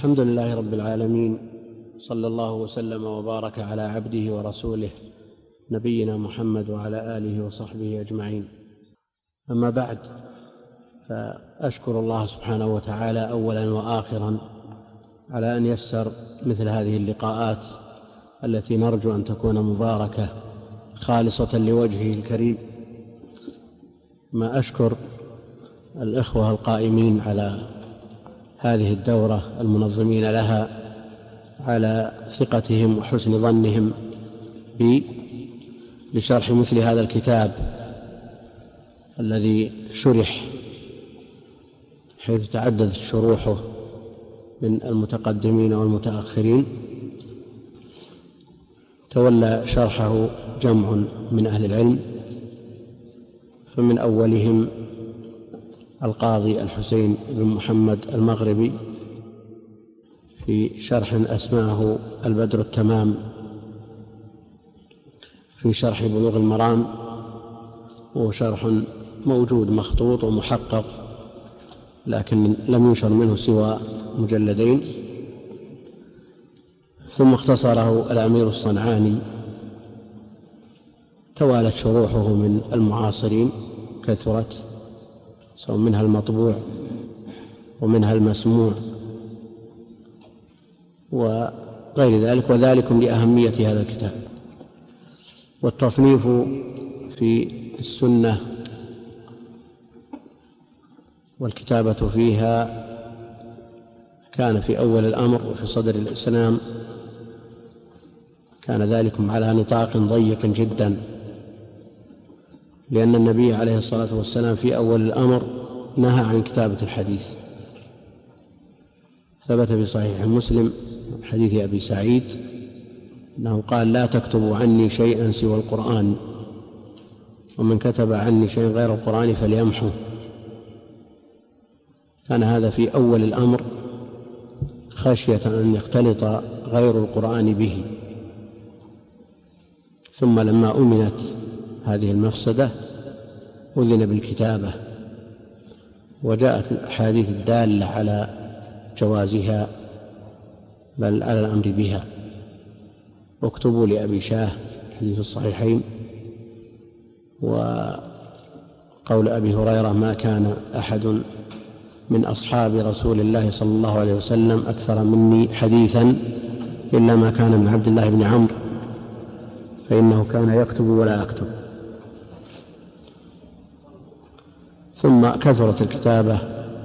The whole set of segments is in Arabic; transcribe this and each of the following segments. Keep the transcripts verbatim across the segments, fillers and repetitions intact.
الحمد لله رب العالمين، صلى الله وسلم وبارك على عبده ورسوله نبينا محمد وعلى آله وصحبه أجمعين. أما بعد، فأشكر الله سبحانه وتعالى أولا وآخرا على أن يسر مثل هذه اللقاءات التي نرجو أن تكون مباركة خالصة لوجهه الكريم. ما أشكر الإخوة القائمين على هذه الدورة المنظمين لها على ثقتهم وحسن ظنهم بي لشرح مثل هذا الكتاب الذي شرح حيث تعددت شروحه من المتقدمين والمتأخرين. تولى شرحه جمع من أهل العلم، فمن أولهم القاضي الحسين بن محمد المغربي في شرح أسماه البدر التمام في شرح بلوغ المرام، وهو شرح موجود مخطوط ومحقق لكن لم ينشر منه سوى مجلدين. ثم اختصره الأمير الصنعاني. توالت شروحه من المعاصرين كثرت، سواء منها المطبوع ومنها المسموع وغير ذلك، وذلك لأهمية هذا الكتاب. والتصنيف في السنة والكتابة فيها كان في أول الأمر وفي صدر الإسلام، كان ذلك على نطاق ضيق جدا، لأن النبي عليه الصلاة والسلام في أول الأمر نهى عن كتابة الحديث. ثبت في صحيح مسلم حديث أبي سعيد أنه قال: لا تكتبوا عني شيئا سوى القرآن، ومن كتب عني شيئا غير القرآن فليمحه. كان هذا في أول الأمر خشية أن يختلط غير القرآن به. ثم لما أمنت هذه المفسدة أذن بالكتابة، وجاءت الأحاديث الدالة على جوازها بل على الأمر بها. واكتبوا لأبي شاه حديث الصحيحين، وقول أبي هريرة: ما كان أحد من أصحاب رسول الله صلى الله عليه وسلم أكثر مني حديثا إلا ما كان من عبد الله بن عمرو، فإنه كان يكتب ولا أكتب. ثم كثرت الكتابة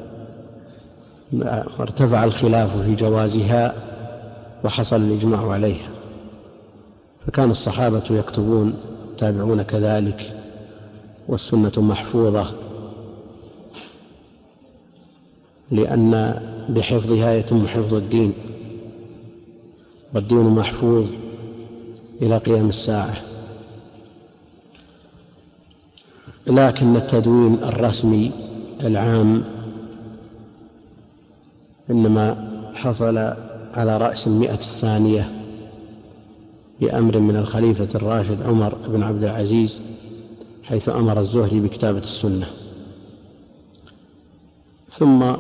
وارتفع الخلاف في جوازها وحصل الإجماع عليها، فكان الصحابة يكتبون، تابعون كذلك، والسنة محفوظة، لأن بحفظها يتم حفظ الدين، والدين محفوظ إلى قيام الساعة. لكن التدوين الرسمي العام إنما حصل على رأس المئة الثانية بأمر من الخليفة الراشد عمر بن عبد العزيز، حيث أمر الزهري بكتابة السنة. ثم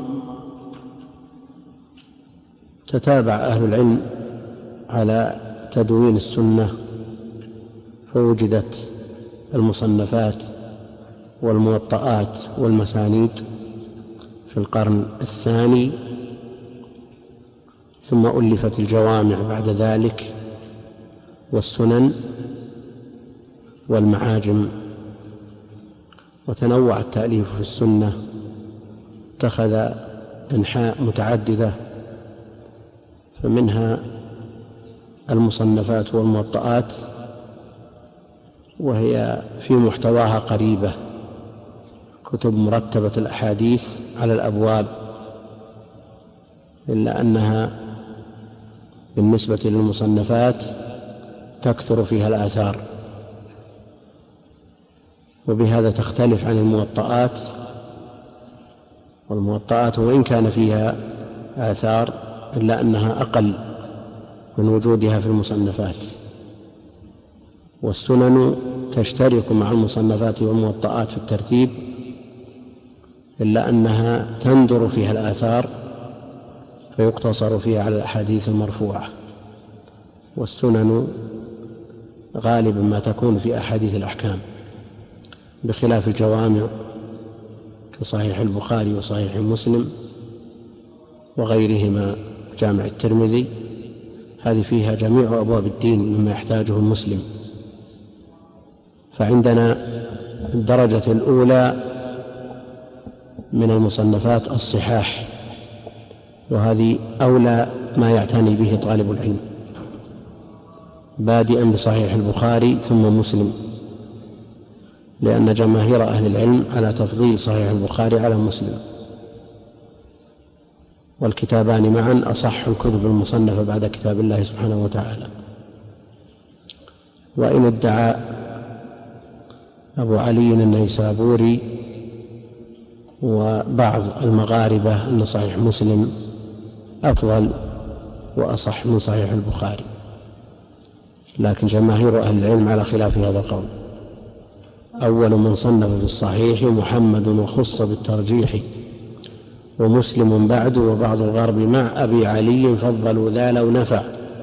تتابع أهل العلم على تدوين السنة، فوجدت المصنفات والموطئات والمسانيد في القرن الثاني، ثم ألفت الجوامع بعد ذلك، والسنن والمعاجم. وتنوع التأليف في السنة، اتخذ أنحاء متعددة، فمنها المصنفات والموطئات، وهي في محتواها قريبة، كتب مرتبة الأحاديث على الأبواب، إلا أنها بالنسبة للمصنفات تكثر فيها الآثار، وبهذا تختلف عن الموطئات. والموطئات وإن كان فيها آثار إلا أنها أقل من وجودها في المصنفات، والسنن تشترك مع المصنفات والموطئات في الترتيب، إلا أنها تندر فيها الآثار فيقتصر فيها على الأحاديث المرفوعة، والسنن غالبا ما تكون في أحاديث الأحكام، بخلاف الجوامع كصحيح البخاري وصحيح مسلم وغيرهما، جامع الترمذي، هذه فيها جميع أبواب الدين مما يحتاجه المسلم. فعندنا الدرجة الأولى من المصنفات الصحاح، وهذه أولى ما يعتني به طالب العلم، بادئا بصحيح البخاري ثم مسلم، لأن جماهير أهل العلم على تفضيل صحيح البخاري على مسلم، والكتابان معا أصح الكتب المصنفة بعد كتاب الله سبحانه وتعالى. وإن ادعى أبو علي النيسابوري وبعض المغاربة أن صحيح مسلم أفضل وأصح من صحيح البخاري، لكن جماهير أهل العلم على خلاف هذا القول. أول من صنف في الصحيح محمد وخص بالترجيح، ومسلم بعد وبعض الغرب مع أبي علي فضلوا ذا لو نفع.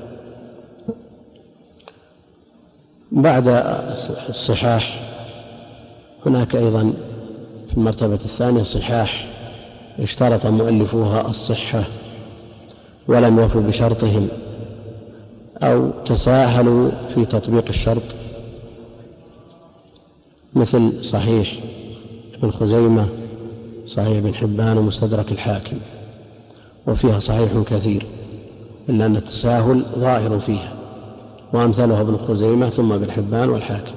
بعد الصحاح هناك أيضا في المرتبة الثانية صحاح اشترط مؤلفوها الصحة ولم يفوا بشرطهم، أو تساهلوا في تطبيق الشرط، مثل صحيح ابن خزيمة، صحيح ابن حبان، ومستدرك الحاكم، وفيها صحيح كثير، إلا أن التساهل ظاهر فيها، وأمثلها ابن خزيمة ثم ابن حبان والحاكم.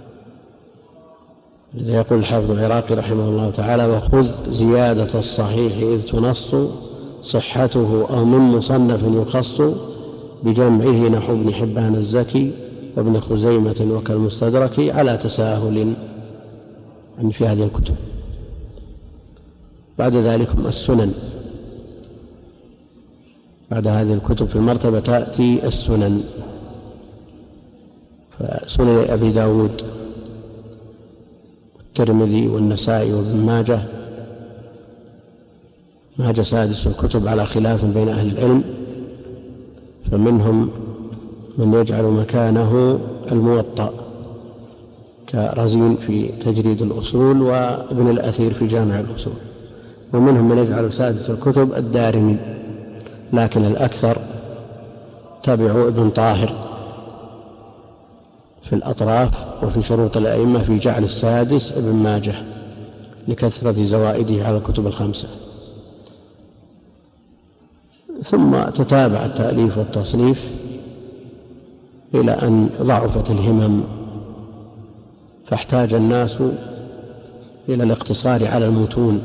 لذا يقول الحافظ العراقي رحمه الله تعالى: وخذ زيادة الصحيح إذ تنص صحته، أو من مصنف يخص بجمعه، نحو ابن حبان الزكي وابن خزيمة وكالمستدرك، على تساهل عن في هذه الكتب. بعد ذلك السنن، بعد هذه الكتب في المرتبة تأتي السنن، فسنن أبي داود والترمذي والنسائي وابن ماجه. ماجه سادس الكتب على خلاف بين أهل العلم، فمنهم من يجعل مكانه الموطأ كرزين في تجريد الأصول وابن الأثير في جامع الأصول، ومنهم من يجعل سادس الكتب الدارمي، لكن الأكثر تبعوا ابن طاهر في الأطراف وفي شروط الأئمة في جعل السادس ابن ماجه لكثرة زوائده على الكتب الخمسة. ثم تتابع التأليف والتصنيف إلى أن ضعفت الهمم، فاحتاج الناس إلى الاقتصار على المتون،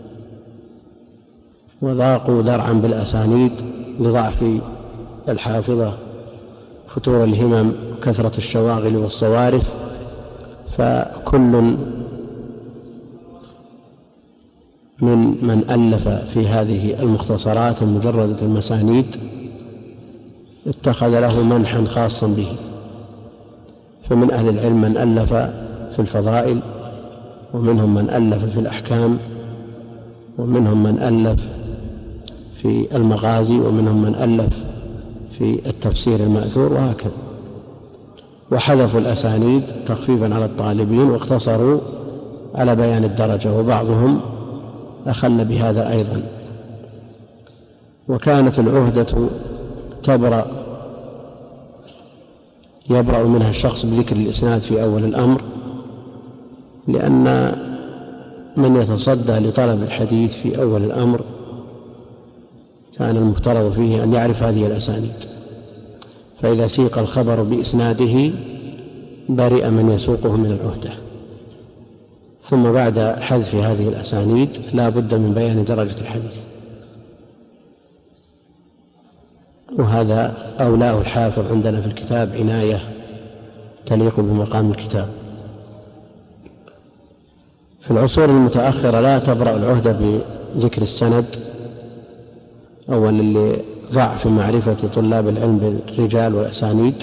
وضاقوا ذرعا بالأسانيد لضعف الحافظة، فتور الهمم، كثرة الشواغل والصوارف، فكل من من ألف في هذه المختصرات المجردة المسانيد اتخذ له منحا خاصا به. فمن أهل العلم من ألف في الفضائل، ومنهم من ألف في الأحكام، ومنهم من ألف في المغازي، ومنهم من ألف في التفسير المأثور، وهكذا. وحذفوا الأسانيد تخفيفا على الطالبين، واقتصروا على بيان الدرجة، وبعضهم أخل بهذا أيضا. وكانت العهدة تبرأ يبرأ منها الشخص بذكر الإسناد في أول الأمر، لأن من يتصدى لطلب الحديث في أول الأمر كان المفترض فيه أن يعرف هذه الأسانيد، فإذا سيق الخبر بإسناده برئ من يسوقه من العهدة. ثم بعد حذف هذه الأسانيد لا بد من بيان درجة الحديث، وهذا أولاه الحافظ عندنا في الكتاب عناية تليق بمقام الكتاب. في العصور المتأخرة لا تبرأ العهدة بذكر السند، أولا لضعف معرفة طلاب العلم بالرجال والأسانيد،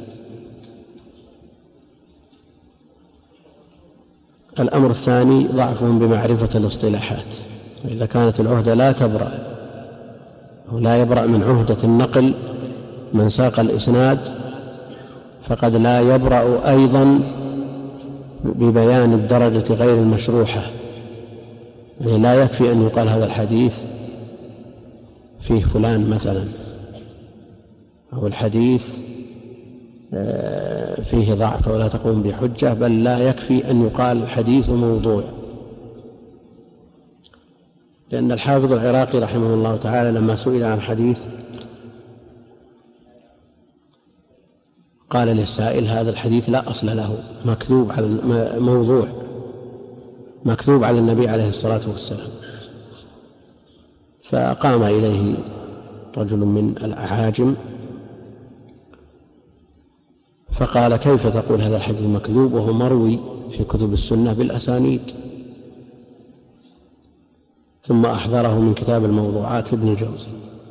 الأمر الثاني ضعفهم بمعرفة الاصطلاحات. إذا كانت العهدة لا تبرأ لا يبرأ من عهدة النقل من ساق الإسناد، فقد لا يبرأ أيضا ببيان الدرجة غير المشروحة. يعني لا يكفي أن يقال هذا الحديث فيه فلان مثلا، أو الحديث فيه ضعف ولا تقوم بحجة، بل لا يكفي أن يقال الحديث موضوع. لأن الحافظ العراقي رحمه الله تعالى لما سئل عن حديث قال للسائل: هذا الحديث لا أصل له، مكذوب على موضوع، مكذوب على النبي عليه الصلاة والسلام. فقام إليه رجل من الأعاجم فقال: كيف تقول هذا الحديث مكذوب وهو مروي في كتب السنة بالأسانيد؟ ثم أحضره من كتاب الموضوعات لابن الجوزي،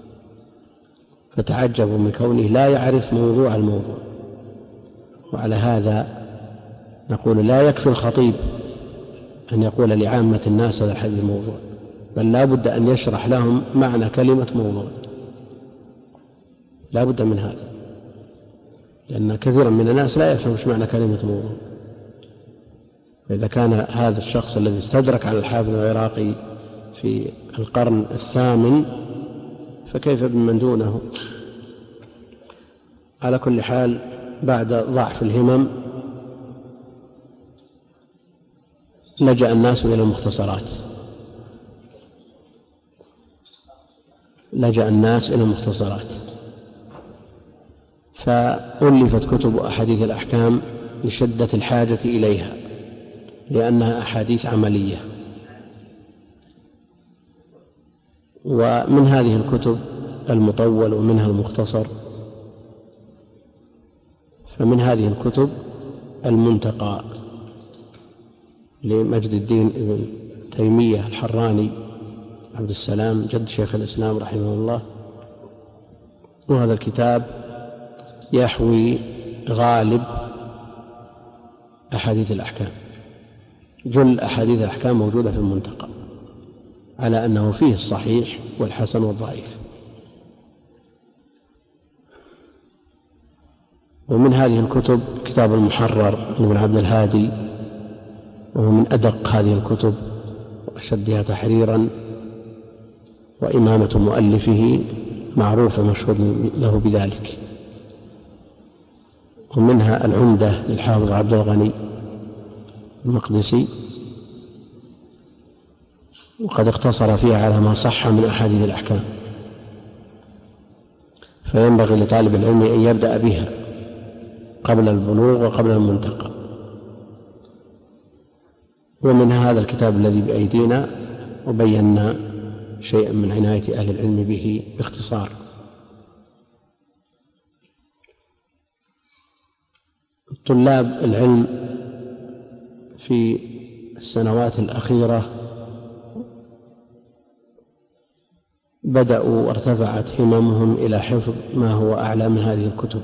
فتعجبوا من كونه لا يعرف موضوع الموضوع. وعلى هذا نقول لا يكفي الخطيب أن يقول لعامة الناس هذا الحديث موضوع، بل لا بد أن يشرح لهم معنى كلمة موضوع، لا بد من هذا، لأن كثيرا من الناس لا يفهم ايش معنى كلمة موضوع. إذا كان هذا الشخص الذي استدرك على الحافظ العراقي في القرن الثامن فكيف بمن دونه؟ على كل حال، بعد ضعف الهمم لجأ الناس إلى المختصرات، لجأ الناس إلى المختصرات فألفت كتب أحاديث الأحكام لشدة الحاجة إليها، لأنها أحاديث عملية. ومن هذه الكتب المطول ومنها المختصر. فمن هذه الكتب المنتقى لمجد الدين ابن تيمية الحراني عبد السلام جد شيخ الإسلام رحمه الله، وهذا الكتاب يحوي غالب أحاديث الأحكام، جل أحاديث الأحكام موجودة في المنتقى، على أنه فيه الصحيح والحسن والضعيف. ومن هذه الكتب كتاب المحرر لابن عبد الهادي، وهو من أدق هذه الكتب وأشدها تحريرا، وإمامة مؤلفه معروفة مشهور له بذلك. ومنها العمدة للحافظ عبد الغني المقدسي، وقد اقتصر فيها على ما صح من أحاديث الأحكام، فينبغي لطالب العلم أن يبدأ بها قبل البلوغ وقبل المنتقى. ومن هذا الكتاب الذي بأيدينا وبينا شيئا من عناية أهل العلم به باختصار. طلاب العلم في السنوات الأخيرة بدأوا وارتفعت هممهم إلى حفظ ما هو أعلى من هذه الكتب،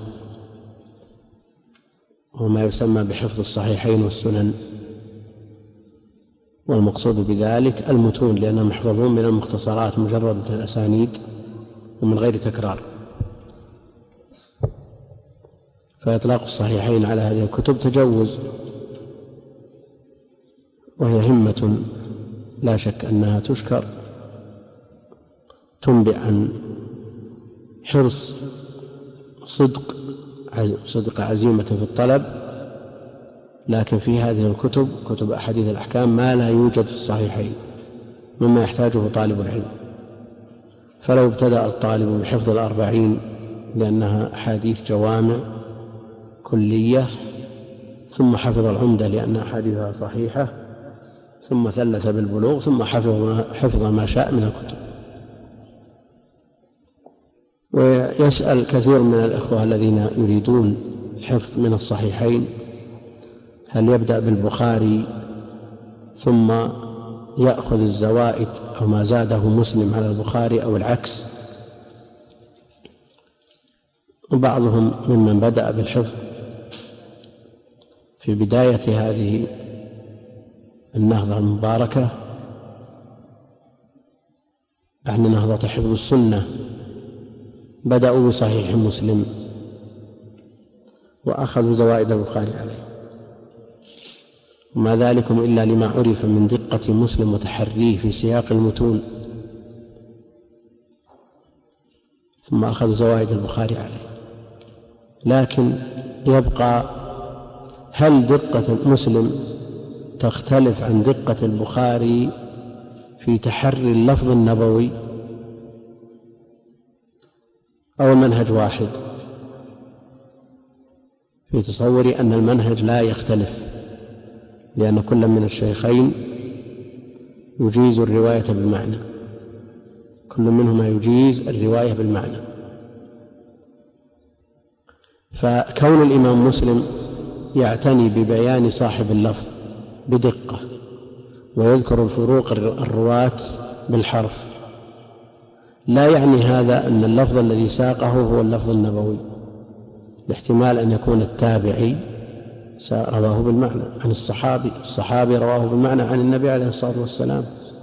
وما يسمى بحفظ الصحيحين والسنن، والمقصود بذلك المتون، لأنهم محفظون من المختصرات مجرد الأسانيد ومن غير تكرار. فإطلاق الصحيحين على هذه الكتب تجوز، وهي همة لا شك أنها تشكر، تنبئ عن حرص صدق صدق عزيمة في الطلب. لكن في هذه الكتب كتب أحاديث الأحكام ما لا يوجد في الصحيحين مما يحتاجه طالب العلم. فلو ابتدأ الطالب بحفظ الأربعين لأنها أحاديث جوامع كلية، ثم حفظ العمدة لأن أحاديثها صحيحة، ثم ثلث بالبلوغ، ثم حفظ, حفظ ما شاء من الكتب. ويسأل كثير من الإخوة الذين يريدون الحفظ من الصحيحين هل يبدأ بالبخاري ثم يأخذ الزوائد أو ما زاده مسلم على البخاري أو العكس. وبعضهم ممن بدأ بالحفظ في بداية هذه النهضة المباركة عن نهضة حفظ السنة بدأوا بصحيح مسلم وأخذوا زوائد البخاري عليه، وما ذلكم إلا لما عرف من دقة مسلم وتحريه في سياق المتون، ثم أخذوا زوائد البخاري عليه. لكن يبقى هل دقة مسلم تختلف عن دقة البخاري في تحري اللفظ النبوي أو المنهج واحد؟ في تصوري أن المنهج لا يختلف، لأن كل من الشيخين يجيز الرواية بالمعنى، كل منهما يجيز الرواية بالمعنى. فكون الإمام مسلم يعتني ببيان صاحب اللفظ بدقة ويذكر الفروق الرواة بالحرف لا يعني هذا أن اللفظ الذي ساقه هو اللفظ النبوي، باحتمال أن يكون التابعي رواه بالمعنى عن الصحابي، الصحابي رواه بالمعنى عن النبي عليه الصلاة والسلام،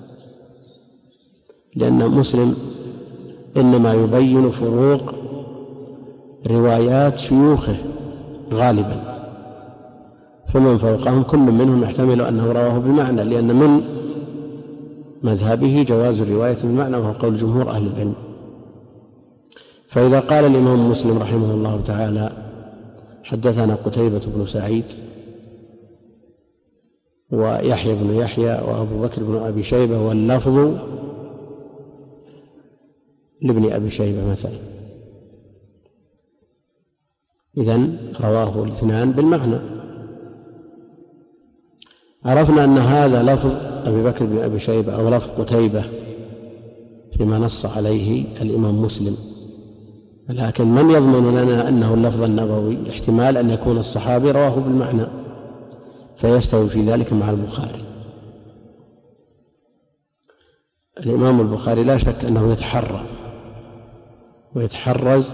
لأن مسلم إنما يبين فروق روايات شيوخه غالبا، فمن فوقهم كل منهم يحتمل أنه رواه بالمعنى، لأن من مذهبه جواز الرواية بالمعنى، وهو قول جمهور أهل العلم. فإذا قال الإمام مسلم رحمه الله تعالى حدثنا قتيبة بن سعيد ويحيى بن يحيى وأبو بكر بن أبي شيبة واللفظ لابن أبي شيبة مثلا، إذن رواه الاثنان بالمعنى، عرفنا أن هذا لفظ أبي بكر بن أبي شيبة أو لفظ قتيبة فيما نص عليه الإمام مسلم، لكن من يضمن لنا أنه اللفظ النبوي؟ احتمال أن يكون الصحابي رواه بالمعنى فيستوي في ذلك مع البخاري. الإمام البخاري لا شك أنه يتحرى ويتحرز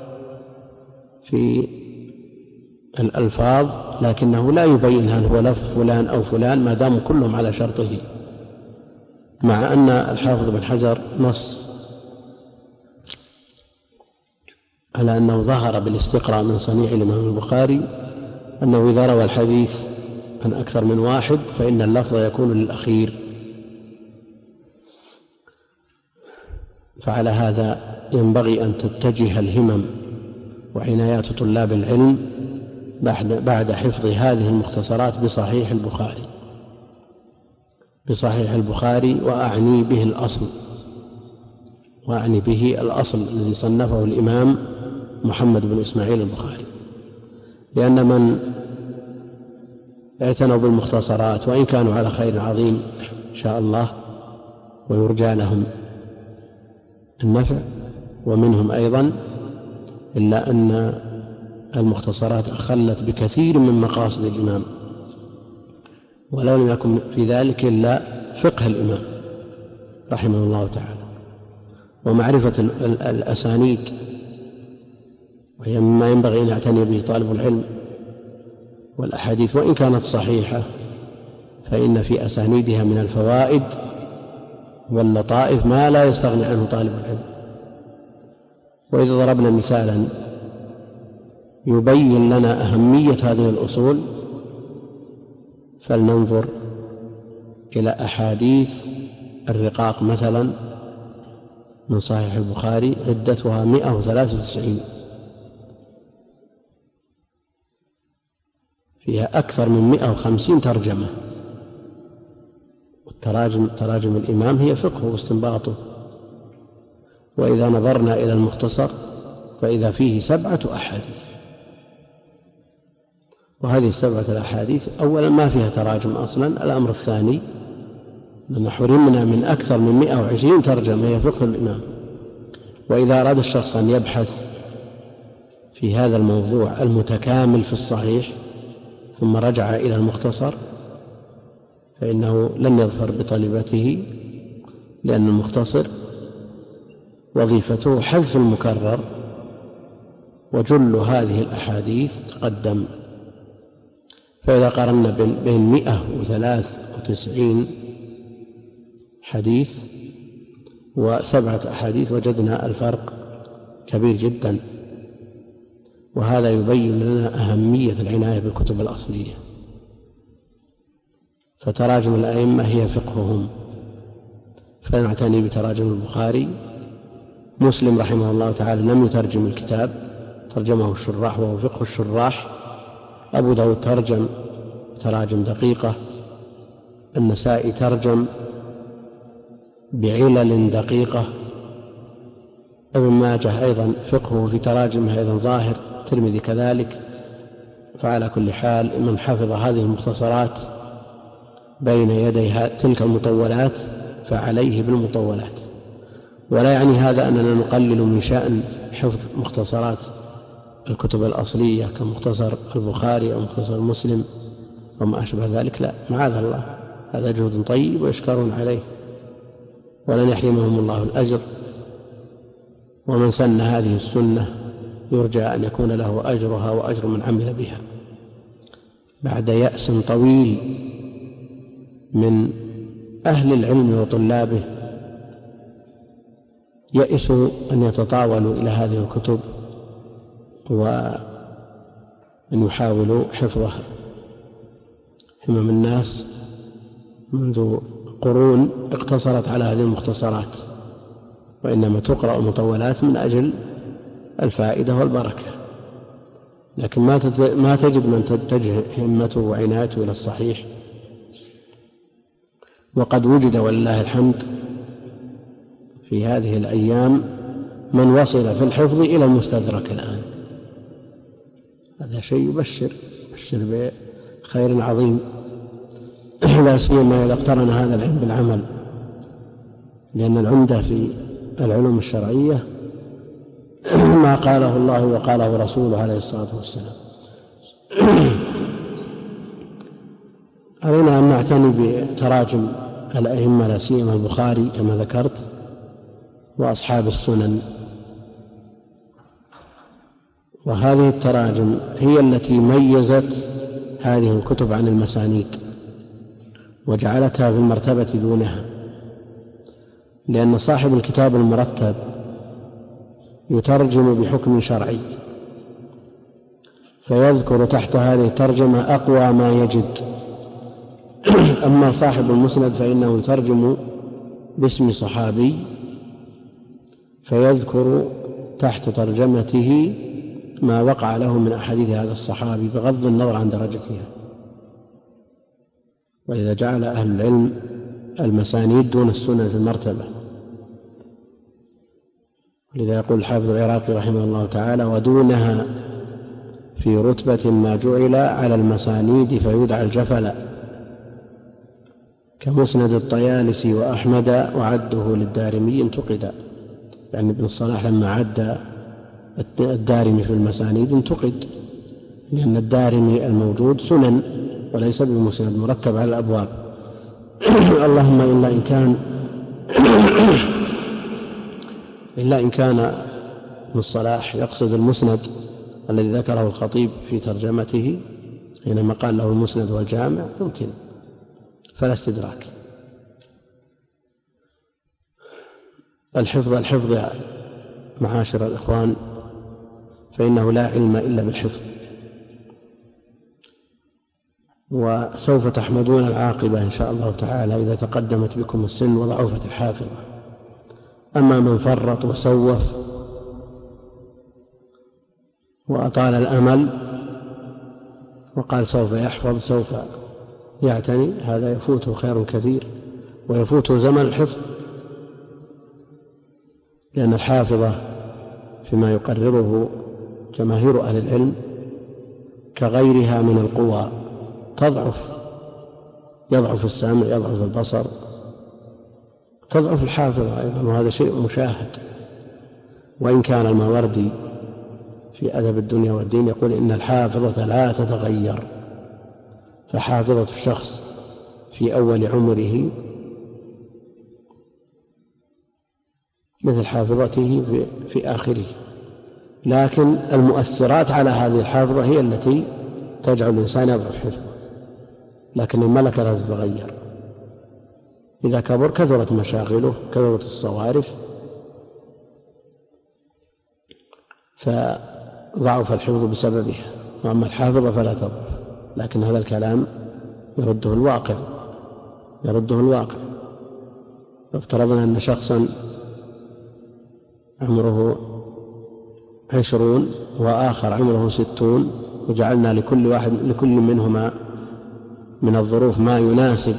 في الألفاظ، لكنه لا يبين هل هو لفظ فلان أو فلان ما دام كلهم على شرطه، مع أن الحافظ بن حجر نص على أنه ظهر بالاستقراء من صنيع الإمام البخاري أنه إذا روى الحديث عن أكثر من واحد فإن اللفظ يكون للأخير. فعلى هذا ينبغي أن تتجه الهمم وعنايات طلاب العلم بعد حفظ هذه المختصرات بصحيح البخاري بصحيح البخاري وأعني به الأصل وأعني به الأصل الذي صنفه الإمام محمد بن إسماعيل البخاري، لأن من اعتنوا بالمختصرات وإن كانوا على خير عظيم إن شاء الله ويرجى لهم النفع ومنهم أيضا، إلا أن المختصرات أخلت بكثير من مقاصد الإمام، ولا لم يكن في ذلك إلا فقه الإمام رحمه الله تعالى ومعرفة الأسانيد، وهي مما ينبغي أن يعتني به طالب العلم. والأحاديث وإن كانت صحيحة فإن في أسانيدها من الفوائد واللطائف ما لا يستغني عنه طالب العلم. وإذا ضربنا مثالا يبين لنا أهمية هذه الأصول فلننظر إلى أحاديث الرقاق مثلا من صحيح البخاري عدتها مئة وثلاثة وتسعين، فيها أكثر من مئة وخمسين ترجمة، والتراجم تراجم الإمام هي فقه واستنباطه. وإذا نظرنا إلى المختصر فإذا فيه سبعة أحاديث، وهذه السبعة الأحاديث أولا ما فيها تراجم أصلا. الأمر الثاني أن حرمنا من أكثر من مئة وعشرين ترجمة هي فقه الإمام. وإذا أراد الشخص أن يبحث في هذا الموضوع المتكامل في الصحيح ثم رجع إلى المختصر فإنه لن يظفر بطلبته، لأن المختصر وظيفته حذف المكرر، وجل هذه الأحاديث تقدم. فإذا قارنا بين مئة وثلاث وتسعين حديث وسبعة أحاديث وجدنا الفرق كبير جدا، وهذا يبين لنا أهمية العناية بالكتب الأصلية. فتراجم الأئمة هي فقههم، فنعتني بتراجم البخاري. مسلم رحمه الله تعالى لم يترجم الكتاب، ترجمه الشراح وهو فقه الشراح. أبو داود ترجم تراجم دقيقة. النسائي ترجم بعلل دقيقة. ابن ماجه أيضا فقهه في تراجمه أيضا ظاهر، الترمذي كذلك. فعلى كل حال من حفظ هذه المختصرات بين يدي تلك المطولات فعليه بالمطولات. ولا يعني هذا أننا نقلل من شأن حفظ مختصرات الكتب الأصلية كمختصر البخاري أو مختصر مسلم وما أشبه ذلك، لا، معاذ الله، هذا جهد طيب ويشكرون عليه ولن يحرمهم الله الأجر. ومن سن هذه السنة يرجى أن يكون له أجرها وأجر من عمل بها بعد يأس طويل من أهل العلم وطلابه، يئسوا أن يتطاولوا إلى هذه الكتب وأن يحاولوا حفظها. همم الناس منذ قرون اقتصرت على هذه المختصرات، وإنما تقرأ المطولات من أجل الفائدة والبركة، لكن ما تجد من تتجه همته وعنايته إلى الصحيح. وقد وجد ولله الحمد في هذه الأيام من وصل في الحفظ إلى المستدرك الآن، هذا شيء يبشر يبشر بخير عظيم، لا سيما إذا اقترن هذا العلم بالعمل، لأن العمدة في العلوم الشرعية ما قاله الله وقاله رسوله عليه الصلاة والسلام. علينا أن نعتني بتراجم الأئمة لا سيما البخاري كما ذكرت وأصحاب السنن، وهذه التراجم هي التي ميزت هذه الكتب عن المسانيد وجعلتها في المرتبة دونها، لأن صاحب الكتاب المرتب يترجم بحكم شرعي فيذكر تحت هذه الترجمة أقوى ما يجد. أما صاحب المسند فإنه يترجم باسم صحابي فيذكر تحت ترجمته ما وقع له من أحاديث هذا الصحابي بغض النظر عن درجتها. وإذا جعل أهل العلم المسانيد دون السنن في المرتبة، لذا يقول الحافظ العراقي رحمه الله تعالى: ودونها في رتبة ما جعل على المسانيد فيدعى الجفل، كمسند الطيالسي وأحمد وعده للدارمي انتقد. يعني ابن الصلاح لما عد الدارمي في المسانيد انتقد، لأن الدارمي الموجود سنن وليس بمسند مرتب على الأبواب. اللهم إلا إن كان إلا إن كان ابن الصلاح يقصد المسند الذي ذكره الخطيب في ترجمته حينما قال له المسند والجامع، يمكن فلا استدراك. الحفظ الحفظ يا معاشر الإخوان، فإنه لا علم إلا بالحفظ، وسوف تحمدون العاقبة إن شاء الله تعالى إذا تقدمت بكم السن وضعفت الحافظة. أما من فرط وسوف وأطال الأمل وقال سوف يحفظ سوف يعتني، هذا يفوته خير كثير ويفوته زمن الحفظ، لأن الحافظة فيما يقرره جماهير أهل العلم كغيرها من القوى تضعف، يضعف السمع، يضعف البصر، تضعف الحافظة أيضا، وهذا شيء مشاهد. وإن كان الماوردي في أدب الدنيا والدين يقول إن الحافظة لا تتغير، فحافظة الشخص في أول عمره مثل حافظته في, في آخره، لكن المؤثرات على هذه الحافظة هي التي تجعل الإنسان يضعف حفظه، لكن الملكة لا تتغير. إذا كبر كثرت مشاغله، كثرت الصوارف، فضعف الحفظ بسببها، وأما الحافظة فلا تضعف. لكن هذا الكلام يرده الواقع يرده الواقع افترضنا أن شخصا عمره عشرون وآخر عمره ستون، وجعلنا لكل واحد لكل منهما من الظروف ما يناسب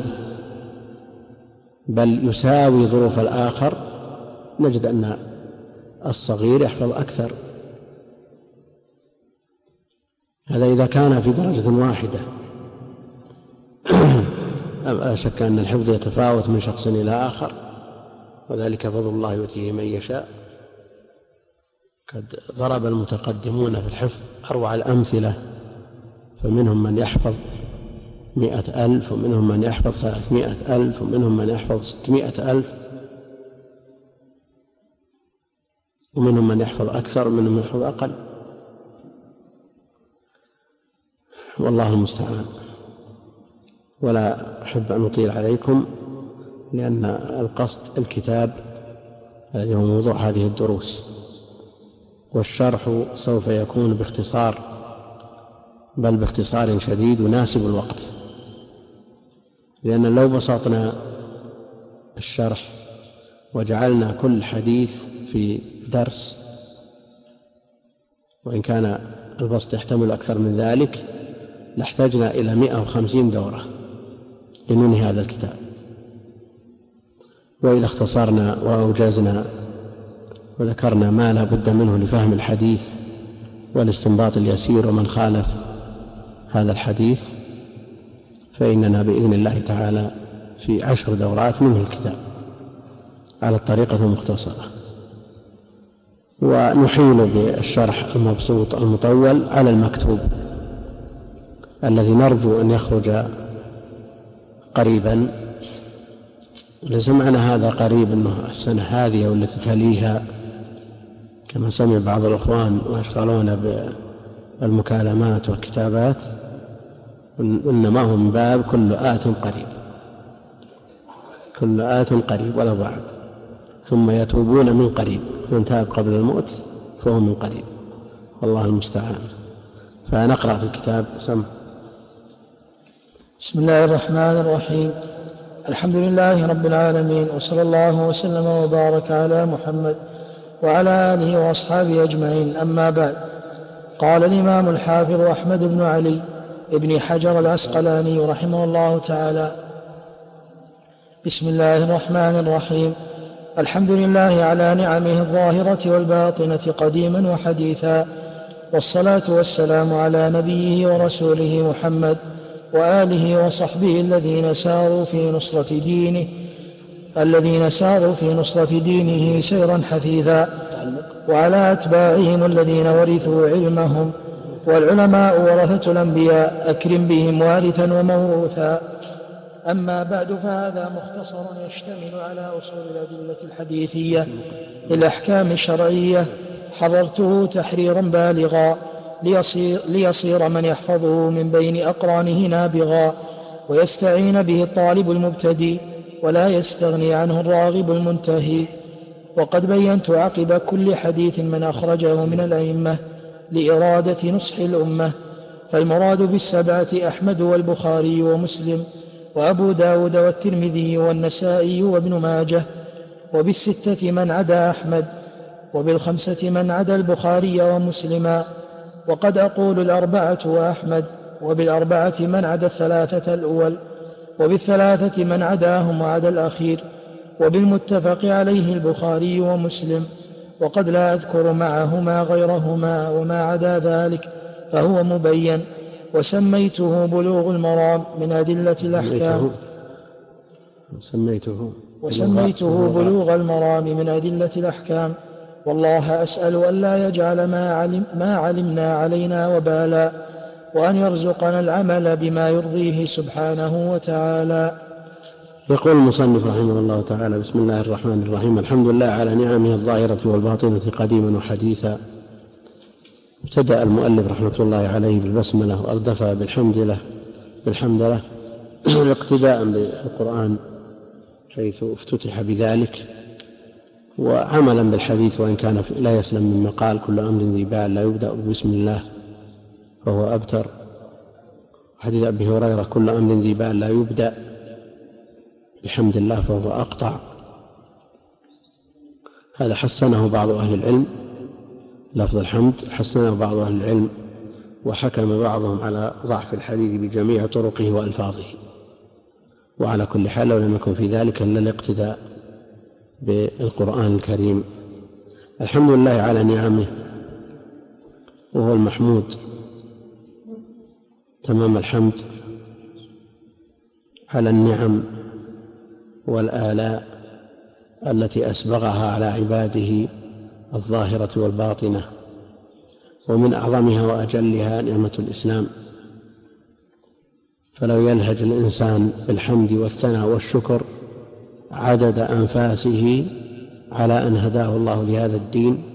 بل يساوي ظروف الآخر، نجد أن الصغير يحفظ أكثر. هذا إذا كان في درجة واحدة. لا شك أن الحفظ يتفاوت من شخص إلى آخر، وذلك فضل الله يؤتيه من يشاء. قد ضرب المتقدمون في الحفظ أروع الأمثلة، فمنهم من يحفظ مئة ألف، ومنهم من يحفظ ثلاثمائة ألف، ومنهم من يحفظ ستمائة ألف، ومنهم من يحفظ أكثر، ومنهم من يحفظ أقل، والله المستعان. ولا أحب أن أطيل عليكم، لأن القصد الكتاب الذي هو موضوع هذه الدروس، والشرح سوف يكون باختصار، بل باختصار شديد يناسب الوقت، لأن لو بسطنا الشرح وجعلنا كل حديث في درس، وإن كان البسط يحتمل أكثر من ذلك، لاحتاجنا إلى مئة وخمسين دورة لننهي هذا الكتاب. وإذا اختصرنا وأوجزنا وذكرنا ما لا بد منه لفهم الحديث والاستنباط اليسير ومن خالف هذا الحديث، فإننا بإذن الله تعالى في عشر دورات ننهي الكتاب على الطريقة المختصرة، ونحيل بالشرح المبسوط المطول على المكتوب الذي نرجو أن يخرج قريبا. لسمعنا هذا قريب أنه السنة هذه والتي تليها، كما سمع بعض الأخوان ويشغلون بالمكالمات والكتابات، إنما هو من باب كل آت قريب، كل آت قريب ولا بعد، ثم يتوبون من قريب، من تاب قبل الموت فهو من قريب، والله المستعان. فنقرأ في الكتاب. سم بسم الله الرحمن الرحيم. الحمد لله رب العالمين، وصلى الله وسلم وبارك على محمد وعلى آله وأصحابه أجمعين. أما بعد، قال الإمام الحافظ أحمد بن علي ابن حجر العسقلاني رحمه الله تعالى: بسم الله الرحمن الرحيم. الحمد لله على نعمه الظاهرة والباطنة قديما وحديثا، والصلاة والسلام على نبيه ورسوله محمد وآله وصحبه الذين ساروا في نصرة دينه الذين ساروا في نصرة دينه سيرا حثيثا، وعلى أتباعهم الذين ورثوا علمهم، والعلماء ورثة الأنبياء، أكرم بهم وارثا وموروثا. أما بعد، فهذا مختصر يشتمل على أصول الأدلة الحديثية للأحكام الشرعية، حررته تحريرا بالغا ليصير, ليصير من يحفظه من بين أقرانه نابغا، ويستعين به الطالب المبتدئ، ولا يستغني عنه الراغب المنتهي. وقد بينت عقب كل حديث من أخرجه من الأئمة لإرادة نصح الأمة، فالمراد بالسبعة أحمد والبخاري ومسلم وأبو داود والترمذي والنسائي وابن ماجه، وبالستة من عدا أحمد، وبالخمسة من عدا البخاري ومسلما. وقد أقول الأربعة وأحمد، وبالأربعة من عدا الثلاثة الأول، وبالثلاثة من عداهم وعدا الأخير، وبالمتفق عليه البخاري ومسلم، وقد لا أذكر معهما غيرهما، وما عدا ذلك فهو مبين. وسميته بلوغ المرام من أدلة الأحكام سميته وسميته بلوغ المرام من أدلة الأحكام. والله أسأل أن لا يجعل ما, علم ما علمنا علينا وبالا، وأن يرزقنا العمل بما يرضيه سبحانه وتعالى. يقول المصنف رحمه الله تعالى: بسم الله الرحمن الرحيم. الحمد لله على نعمه الظاهرة والباطنة قديما وحديثا. ابتدأ المؤلف رحمة الله عليه بالبسملة وأردفها بالحمد له بالحمد له اقتداء بالقرآن، حيث افتتح بذلك، وعملا بالحديث وإن كان لا يسلم مما قال كل أمر ذي بال لا يبدأ بسم الله فهو أبتر. حديث أبي هريرة كل أمر ذي بال لا يبدأ بحمد الله فهو أقطع. هذا حسنه بعض أهل العلم، لفظ الحمد حسنه بعض أهل العلم، وحكم بعضهم على ضعف الحديث بجميع طرقه وألفاظه. وعلى كل حال لو لم يكن في ذلك إلا الاقتداء بالقرآن الكريم. الحمد لله على نعمه وهو المحمود تمام الحمد على النعم والآلاء التي أسبغها على عباده الظاهرة والباطنة، ومن أعظمها وأجلها نعمة الإسلام. فلو يلهج الإنسان بالحمد والثناء والشكر عدد أنفاسه على أن هداه الله لهذا الدين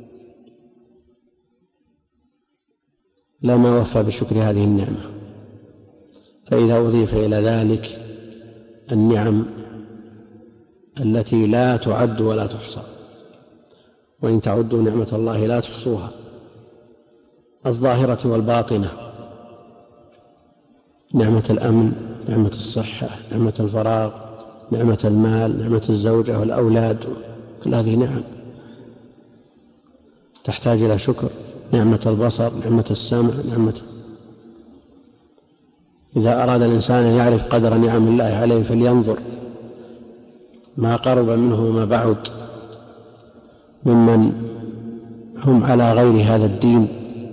لما وفى بشكر هذه النعمة. فإذا أضيف إلى ذلك النعم التي لا تعد ولا تحصى، وإن تعدوا نعمة الله لا تحصوها، الظاهرة والباطنة، نعمة الأمن، نعمة الصحة، نعمة الفراغ، نعمة المال، نعمة الزوجة والأولاد، كل هذه نعم تحتاج إلى شكر. نعمة البصر، نعمة السمع، نعمة. إذا أراد الإنسان أن يعرف قدر نعم الله عليه فلينظر ما قرب منه وما بعد ممن هم على غير هذا الدين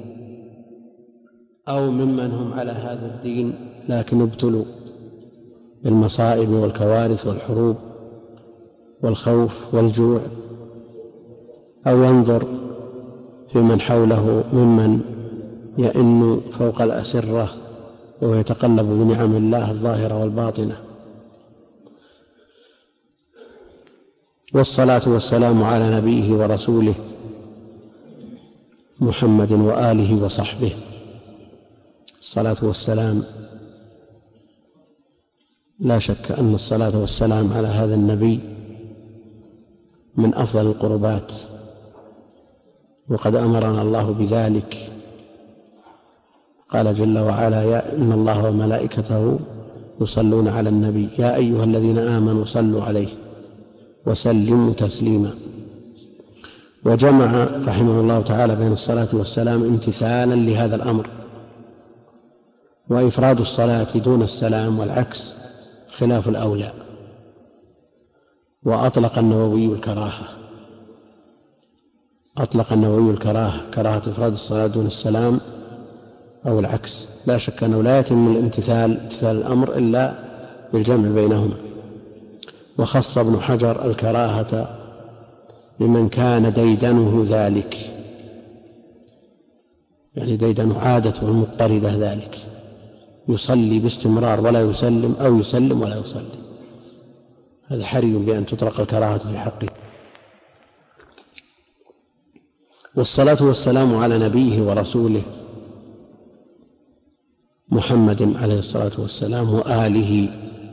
أو ممن هم على هذا الدين لكن ابتلوا بالمصائب والكوارث والحروب والخوف والجوع، أو ينظر في من حوله ممن يئن فوق الأسرة وهو يتقلب بنعم الله الظاهرة والباطنة. والصلاة والسلام على نبيه ورسوله محمد وآله وصحبه. الصلاة والسلام، لا شك أن الصلاة والسلام على هذا النبي من أفضل القربات، وقد أمرنا الله بذلك. قال جل وعلا: يا إن الله وملائكته يصلون على النبي يا أيها الذين آمنوا صلوا عليه وسلموا تسليما. وجمع رحمه الله تعالى بين الصلاة والسلام امتثالا لهذا الأمر، وإفراد الصلاة دون السلام والعكس خلاف الأولى. وأطلق النووي الكراهة أطلق النووي الكراهة كراهة إفراد الصلاة دون السلام أو العكس. لا شك أنه لا يتم الامتثال امتثال الأمر إلا بالجمع بينهما. وخص ابن حجر الكراهة لمن كان ديدنه ذلك، يعني ديدن عادته المضطردة ذلك، يصلي باستمرار ولا يسلم أو يسلم ولا يصلي. هذا حري بأن تطلق الكراهة في حقه. والصلاة والسلام على نبيه ورسوله محمد عليه الصلاة والسلام وآله،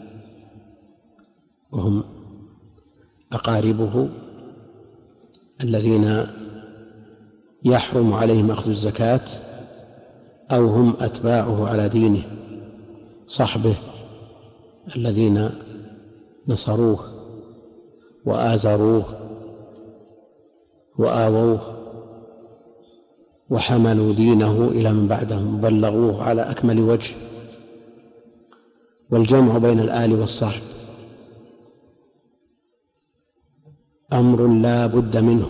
وهم أقاربه الذين يحرم عليهم أخذ الزكاة أو هم أتباعه على دينه، صحبه الذين نصروه وآزروه وآووه وحملوا دينه إلى من بعدهم بلغوه على أكمل وجه. والجمع بين الآل والصحب أمر لا بد منه،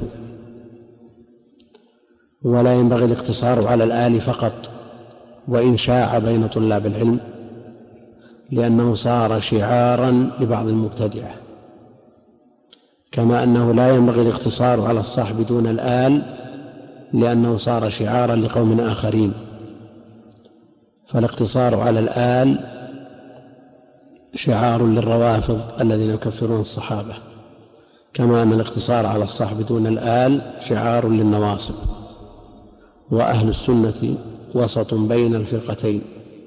ولا ينبغي الاقتصار على الآل فقط وإن شاع بين طلاب العلم، لأنه صار شعارا لبعض المبتدعة، كما أنه لا ينبغي الاقتصار على الصحب دون الآل لأنه صار شعارا لقوم آخرين. فالاقتصار على الآل شعار للروافض الذين يكفرون الصحابة، كما أن الاقتصار على الصحب دون الآل شعار للنواصب. وأهل السنة وسط بين الفرقتين،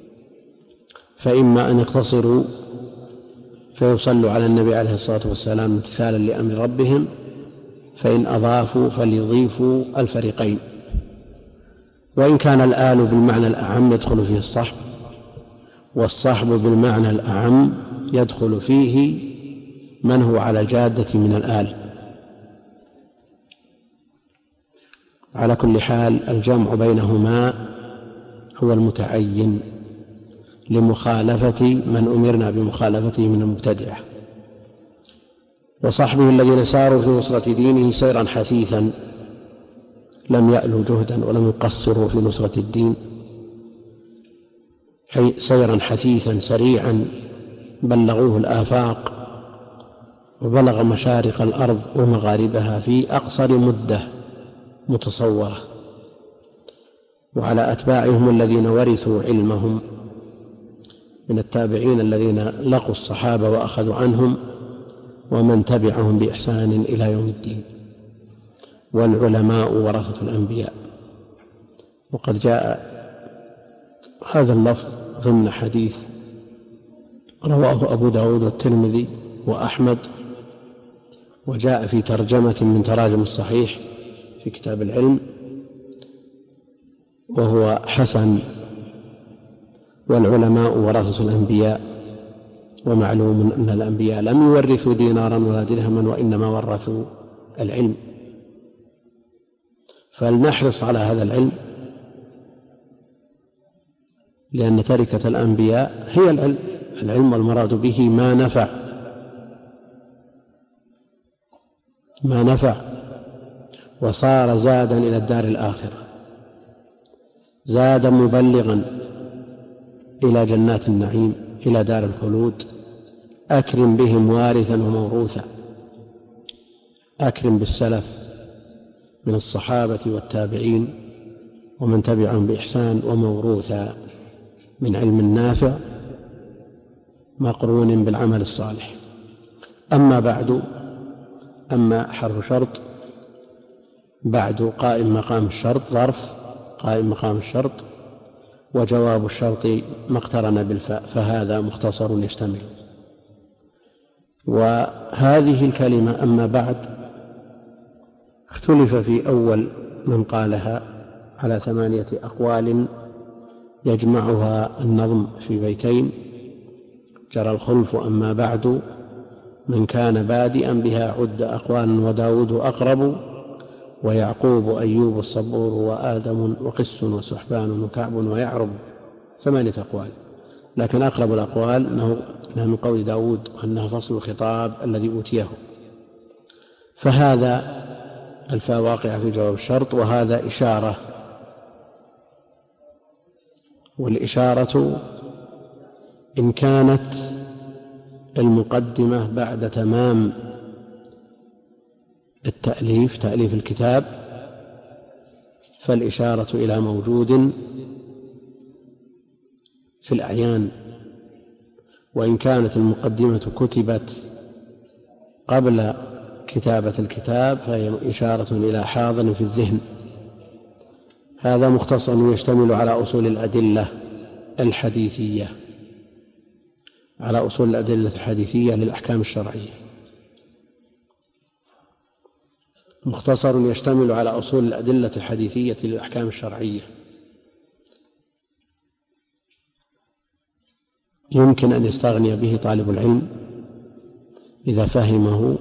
فإما أن يقتصروا فيصلوا على النبي عليه الصلاة والسلام امتثالا لأمر ربهم، فإن أضافوا فليضيفوا الفريقين. وإن كان الآل بالمعنى الأعم يدخل فيه الصحب، والصحب بالمعنى الأعم يدخل فيه من هو على الجادة من الآل. على كل حال الجمع بينهما هو المتعين لمخالفة من أمرنا بمخالفته من المبتدعة. وصحبه الذين ساروا في نصرة دينه سيرا حثيثا لم يألوا جهدا ولم يقصروا في نصرة الدين، سيرا حثيثا سريعا بلغوه الآفاق وبلغ مشارق الأرض ومغاربها في أقصر مدة متصورة. وعلى أتباعهم الذين ورثوا علمهم من التابعين الذين لقوا الصحابة وأخذوا عنهم ومن تبعهم بإحسان إلى يوم الدين. والعلماء ورثة الأنبياء. وقد جاء هذا اللفظ ضمن حديث رواه أبو داود والترمذي وأحمد، وجاء في ترجمة من تراجم الصحيح في كتاب العلم، وهو حسن. والعلماء ورثة الأنبياء، ومعلوم أن الأنبياء لم يورثوا دينارا ولا درهما وإنما ورثوا العلم، فلنحرص على هذا العلم، لأن تركة الأنبياء هي العلم. العلم والمراد به ما نفع ما نفع وصار زادا إلى الدار الآخرة، زادا مبلغا إلى جنات النعيم، إلى دار الخلود. أكرم بهم وارثا وموروثا، أكرم بالسلف من الصحابة والتابعين ومن تبعهم بإحسان، وموروثا من علم نافع مقرون بالعمل الصالح. أما بعد، أما حرف شرط بعد قائم مقام الشرط، ظرف قائم مقام الشرط، وجواب الشرط ما اقترن بالفاء، فهذا مختصر يشتمل. وهذه الكلمة أما بعد اختلف في أول من قالها على ثمانية أقوال يجمعها النظم في بيتين. جرى الخلف أما بعد من كان بادئا بها عد أقوال، وداود أقرب، ويعقوب أيوب الصبور، وآدم وقس وسحبان وكعب ويعرب. ثمانية أقوال، لكن أقرب الأقوال أنه من قول داود، وأنه فصل الخطاب الذي أوتيه. فهذا الفاء واقعة في جواب الشرط، وهذا إشارة، والإشارة إن كانت المقدمة بعد تمام التأليف تأليف الكتاب فالإشارة إلى موجود في الأعيان، وإن كانت المقدمة كتبت قبل كتابة الكتاب فهي إشارة إلى حاضر في الذهن. هذا مختصر يشتمل على أصول الأدلة الحديثية على أصول الأدلة الحديثية للأحكام الشرعية. مختصر يشتمل على أصول الأدلة الحديثية للأحكام الشرعية، يمكن أن يستغني به طالب العلم إذا فهمه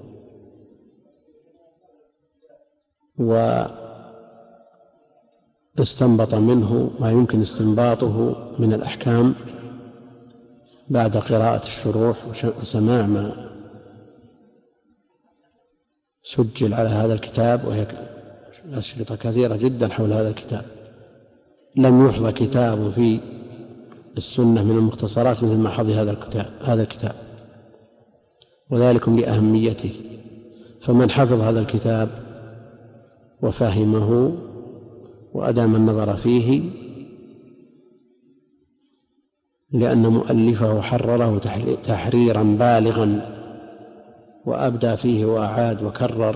واستنبط منه ما يمكن استنباطه من الأحكام بعد قراءة الشروح وسماع ما سجل على هذا الكتاب، وهي أشرطة كثيرة جدا حول هذا الكتاب. لم يحظى كتاب في السنة من المختصرات مثل ما حظي هذا الكتاب هذا الكتاب وذلك لأهميته. فمن حفظ هذا الكتاب وفهمه وأدام النظر فيه، لأن مؤلفه حرره تحريرا بالغا وأبدى فيه وأعاد وكرر،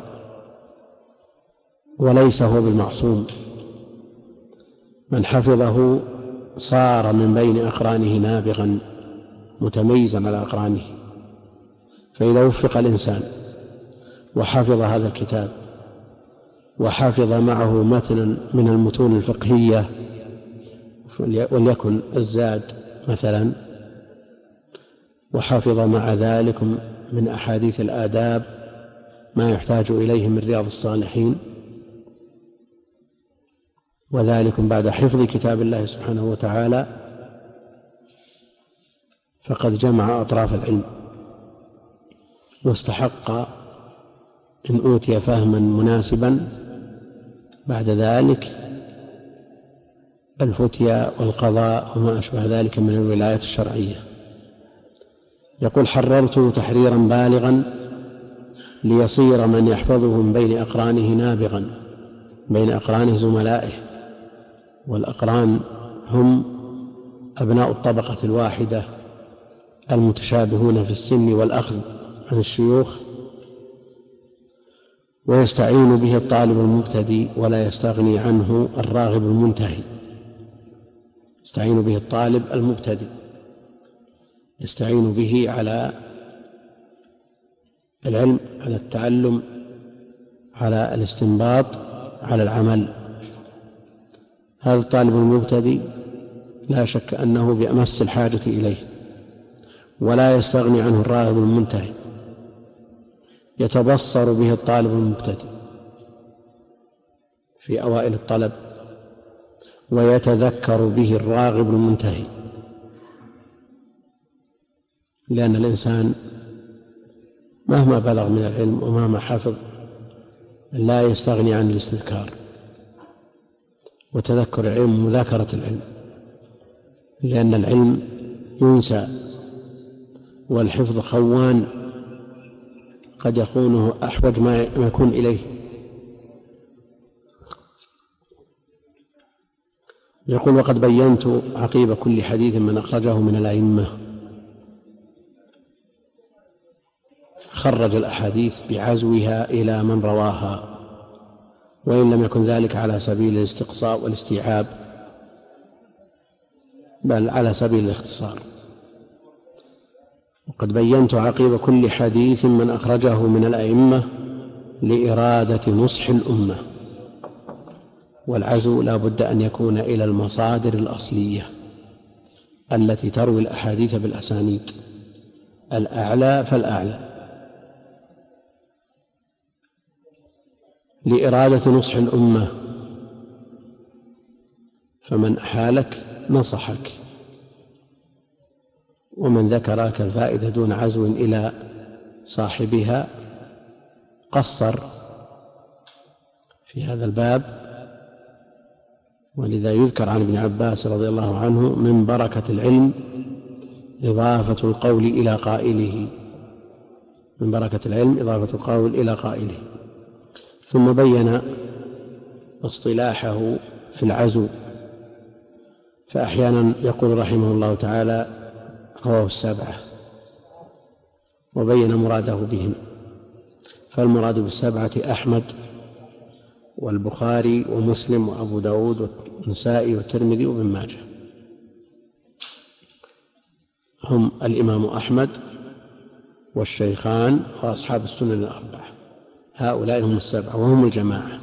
وليس هو بالمعصوم. من حفظه صار من بين أقرانه نابغا متميزا على أقرانه. فإذا وفق الإنسان وحفظ هذا الكتاب وحفظ معه متنا من المتون الفقهية وليكن الزاد مثلا، وحفظ مع ذلك من أحاديث الآداب ما يحتاج إليه من رياض الصالحين، وذلك بعد حفظ كتاب الله سبحانه وتعالى، فقد جمع أطراف العلم واستحق إن أوتي فهما مناسبا بعد ذلك الفتيا والقضاء وما أشبه ذلك من الولايات الشرعية. يقول: حررته تحريرا بالغا ليصير من يحفظه من بين أقرانه نابغا، بين أقرانه زملائه، والأقران هم أبناء الطبقة الواحدة المتشابهون في السن والأخذ عن الشيوخ، ويستعين به الطالب المبتدئ ولا يستغني عنه الراغب المنتهي. يستعين به الطالب المبتدئ، يستعين به على العلم، على التعلم، على الاستنباط، على العمل. هذا الطالب المبتدئ لا شك أنه بأمس الحاجة إليه، ولا يستغني عنه الراغب المنتهي. يتبصر به الطالب المبتدئ في أوائل الطلب، ويتذكر به الراغب المنتهي، لأن الإنسان مهما بلغ من العلم ومهما حفظ لا يستغني عن الاستذكار وتذكر العلم ومذاكرة العلم، لأن العلم ينسى، والحفظ خوان قد يخونه أحوج ما يكون إليه. يقول: وقد بينت عقيب كل حديث من أخرجه من الأئمة. خرج الأحاديث بعزوها إلى من رواها، وإن لم يكن ذلك على سبيل الاستقصاء والاستيعاب، بل على سبيل الاختصار. وقد بينت عقيب كل حديث من أخرجه من الأئمة لإرادة نصح الأمة، والعزو لا بد أن يكون إلى المصادر الأصلية التي تروي الأحاديث بالأسانيد، الأعلى فالأعلى، لإرادة نصح الأمة. فمن أحالك نصحك، ومن ذكرك الفائدة دون عزو إلى صاحبها قصر في هذا الباب. ولذا يذكر عن ابن عباس رضي الله عنه: من بركة العلم إضافة القول إلى قائله، من بركة العلم إضافة القول إلى قائله. ثم بين اصطلاحه في العزو، فأحيانا يقول رحمه الله تعالى: رواه السبعة، وبين مراده بهم. فالمراد بالسبعة أحمد والبخاري ومسلم وأبو داود والنسائي والترمذي وابن ماجه، هم الإمام أحمد والشيخان وأصحاب السنن الأربعة، هؤلاء هم السبعة وهم الجماعة.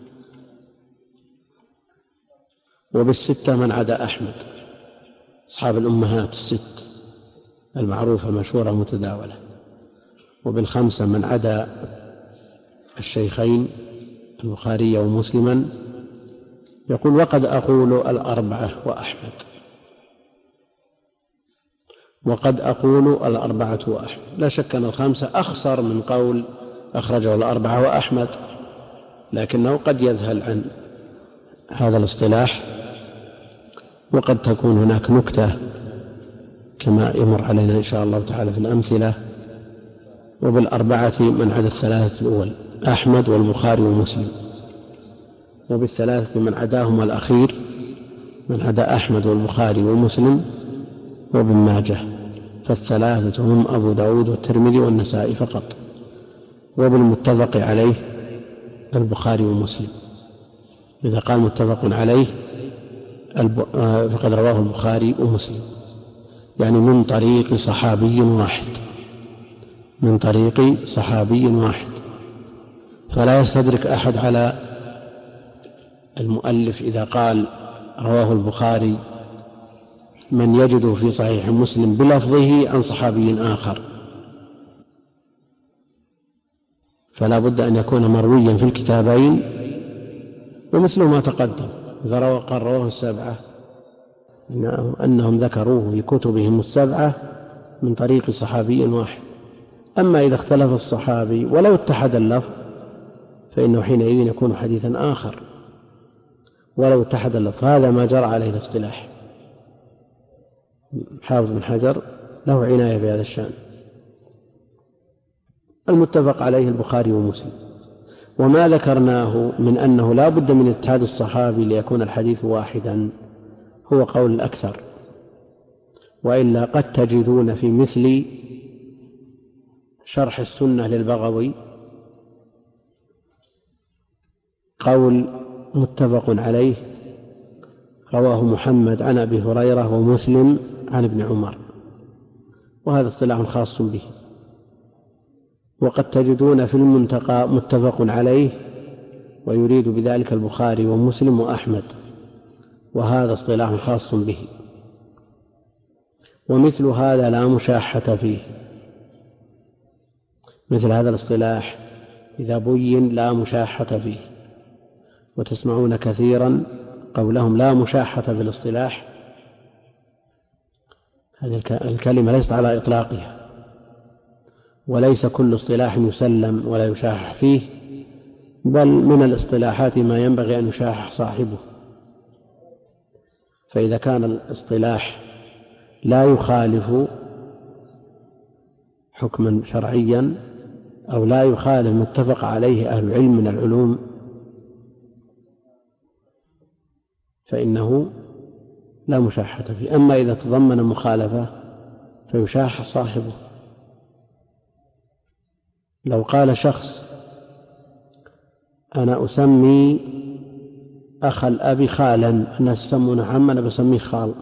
وبالستة من عدا أحمد، أصحاب الأمهات الست المعروفة المشهورة المتداولة. وبالخمسة من عدا الشيخين البخاري ومسلما. يقول: وقد أقول الأربعة وأحمد، وقد أقول الأربعة وأحمد. لا شك أن الخمسة أخصر من قول أخرجه الأربعة وأحمد، لكنه قد يذهل عن هذا الاصطلاح، وقد تكون هناك نكتة كما يمر علينا إن شاء الله تعالى في الأمثلة. وبالأربعة من عدا الثلاثة الأول أحمد والبخاري ومسلم، وبالثلاثة من عداهم الأخير من عدا أحمد والبخاري ومسلم وابن ماجه، فالثلاثة هم أبو داود والترمذي والنسائي فقط. وبالمتفق عليه البخاري ومسلم، إذا قال متفق عليه فقد رواه البخاري ومسلم، يعني من طريق صحابي واحد، من طريق صحابي واحد. فلا يستدرك أحد على المؤلف إذا قال رواه البخاري من يجده في صحيح مسلم بلفظه عن صحابي آخر، فلا بد أن يكون مرويا في الكتابين، ومثل ما تقدم إذا قال رواه السبعة أنهم ذكروه في كتبهم السبعة من طريق صحابي واحد. أما إذا اختلف الصحابي ولو اتحد اللفظ فإنه حينئذ يكون حديثا آخر ولو اتحد اللفظ. هذا ما جرى عليه الاصطلاح. حافظ بن حجر له عناية بهذا الشأن. المتفق عليه البخاري ومسلم. وما ذكرناه من أنه لا بد من اتحاد الصحابي ليكون الحديث واحدا هو قول الأكثر، وإلا قد تجدون في مثل شرح السنة للبغوي قول متفق عليه رواه محمد عن أبي هريرة ومسلم عن ابن عمر، وهذا اصطلاح خاص به. وقد تجدون في المنتقى متفق عليه ويريد بذلك البخاري ومسلم وأحمد، وهذا اصطلاح خاص به. ومثل هذا لا مشاحة فيه. مثل هذا الاصطلاح إذا بين لا مشاحة فيه، وتسمعون كثيرا قولهم لا مشاحة في الاصطلاح. هذه الكلمة ليست على إطلاقها، وليس كل اصطلاح يسلم ولا يشاحح فيه، بل من الاصطلاحات ما ينبغي أن يشاحح صاحبه. فإذا كان الاصطلاح لا يخالف حكما شرعيا أو لا يخالف متفق عليه أهل العلم من العلوم فإنه لا مشاحة فيه. أما إذا تضمن مخالفة فيشاحح صاحبه. لو قال شخص أنا أسمي أخ الأب خالا، الناس يسمونه عم، أنا بسميه خال.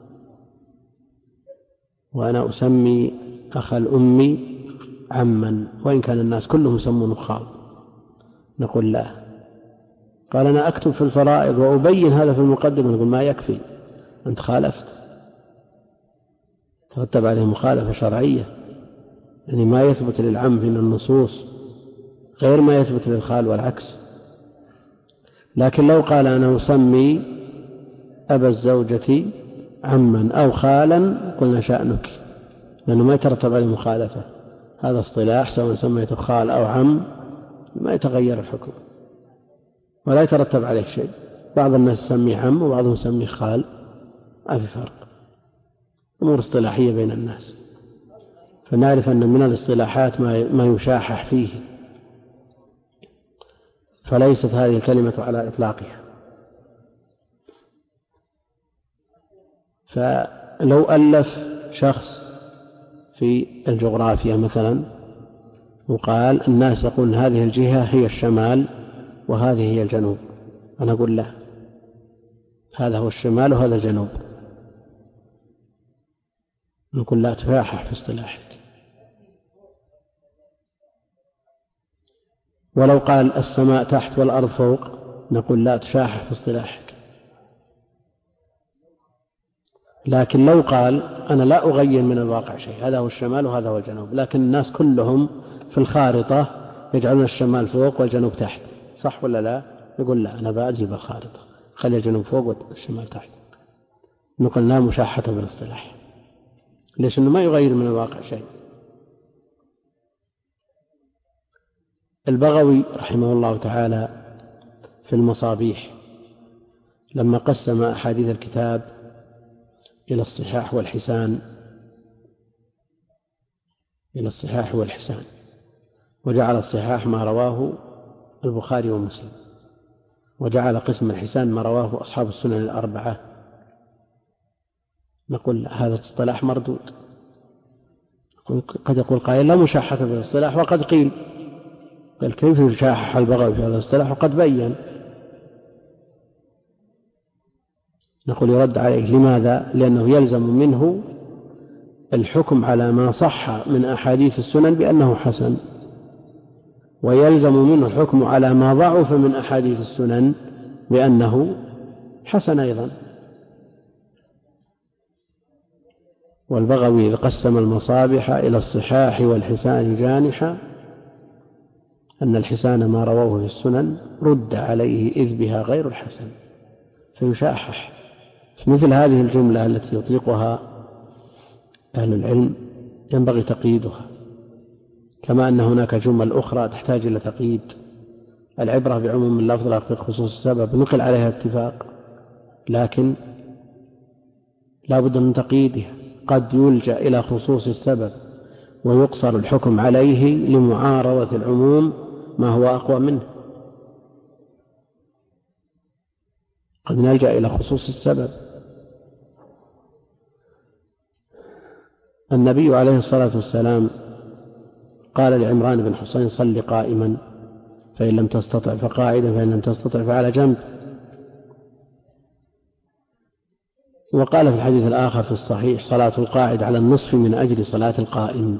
وأنا أسمي أخ الأم عما وإن كان الناس كلهم يسمونه خال، نقول لا. قال أنا أكتب في الفرائض وأبين هذا في المقدمة، نقول ما يكفي، أنت خالفت، ترتب عليه مخالفة شرعية. يعني ما يثبت للعم من النصوص غير ما يثبت للخال والعكس. لكن لو قال أنا أسمي أبا الزوجة عما أو خالا قلنا شأنك، لأنه ما يترتب عليه مخالفة. هذا اصطلاح سواء سميته خال أو عم ما يتغير الحكم ولا يترتب عليه شيء. بعض الناس يسميه عم وبعضهم يسميه خال، ما في فرق، أمور اصطلاحية بين الناس. فنعرف أن من الاصطلاحات ما يشاحح فيه، فليست هذه الكلمة على إطلاقها. فلو ألف شخص في الجغرافيا مثلا وقال الناس يقولون هذه الجهة هي الشمال وهذه هي الجنوب، أنا أقول لا، هذا هو الشمال وهذا الجنوب، نقول لا تشاحح في اصطلاحك. ولو قال السماء تحت والأرض فوق نقول لا تشاحح في اصطلاحك. لكن لو قال أنا لا أغير من الواقع شيء، هذا هو الشمال وهذا هو الجنوب، لكن الناس كلهم في الخارطة يجعلون الشمال فوق والجنوب تحت، صح ولا لا؟ يقول لا، أنا بأجل بالخارطة، خلي الجنوب فوق والشمال تحت. نقول لا مشاحة بالاصطلاح. ليش؟ إنه ما يغير من الواقع شيء. البغوي رحمه الله تعالى في المصابيح لما قسم أحاديث الكتاب إلى الصحاح والحسان إلى الصحاح والحسان وجعل الصحاح ما رواه البخاري ومسلم، وجعل قسم الحسان ما رواه أصحاب السنن الأربعة، نقول هذا اصطلاح مردود. قد يقول قائل لا مشاحة في الاصطلاح، وقد قيل قال كيف يشاحح البغوي في هذا الاصطلاح وقد بين. نقول يرد عليه. لماذا؟ لأنه يلزم منه الحكم على ما صح من أحاديث السنن بأنه حسن، ويلزم منه الحكم على ما ضعف من أحاديث السنن بأنه حسن أيضا. والبغوي إذ قسم المصابح إلى الصحاح والحسان جانحا أن الحسان ما رواه في السنن رد عليه إذ بها غير الحسن، فيشاحح. مثل هذه الجملة التي يطلقها أهل العلم ينبغي تقييدها، كما أن هناك جمل أخرى تحتاج إلى تقييد. العبرة بعموم اللفظ لا بخصوص السبب، نقل عليها اتفاق، لكن لا بد من تقييدها. قد يلجأ إلى خصوص السبب ويقصر الحكم عليه لمعارضة العموم ما هو أقوى منه. قد نلجأ إلى خصوص السبب. النبي عليه الصلاة والسلام قال لعمران بن حسين صل قائما فإن لم تستطع فقاعدا فإن لم تستطع فعلى جنب. وقال في الحديث الآخر في الصحيح صلاة القاعد على النصف من أجل صلاة القائم.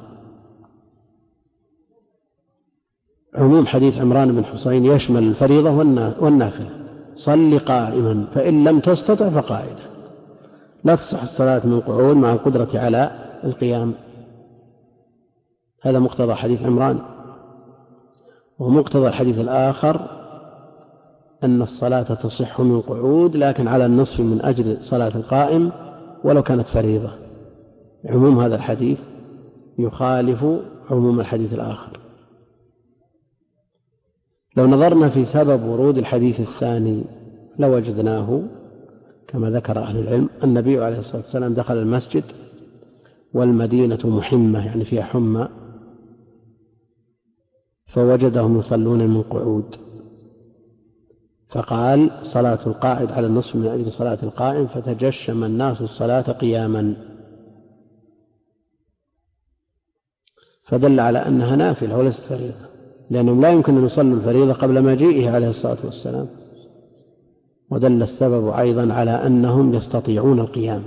عموم حديث عمران بن حسين يشمل الفريضة والنافلة. صل قائما فإن لم تستطع فقاعدا. لا تصح الصلاة من قعود مع القدرة على القيام. هذا مقتضى حديث عمران. ومقتضى الحديث الآخر أن الصلاة تصح من قعود لكن على النصف من أجل صلاة القائم ولو كانت فريضة. عموم هذا الحديث يخالف عموم الحديث الآخر. لو نظرنا في سبب ورود الحديث الثاني لوجدناه كما ذكر أهل العلم. النبي عليه الصلاة والسلام دخل المسجد والمدينة محمة يعني فيها حمى، فوجدهم يصلون من قعود، فقال صلاة القاعد على النصف من أجل صلاة القائم، فتجشم الناس الصلاة قياما، فدل على أنها نافلة وليست فريضة، لأنهم لا يمكن أن يصلوا الفريضة قبل مجيئه عليه الصلاة والسلام. ودل السبب أيضا على أنهم يستطيعون القيام.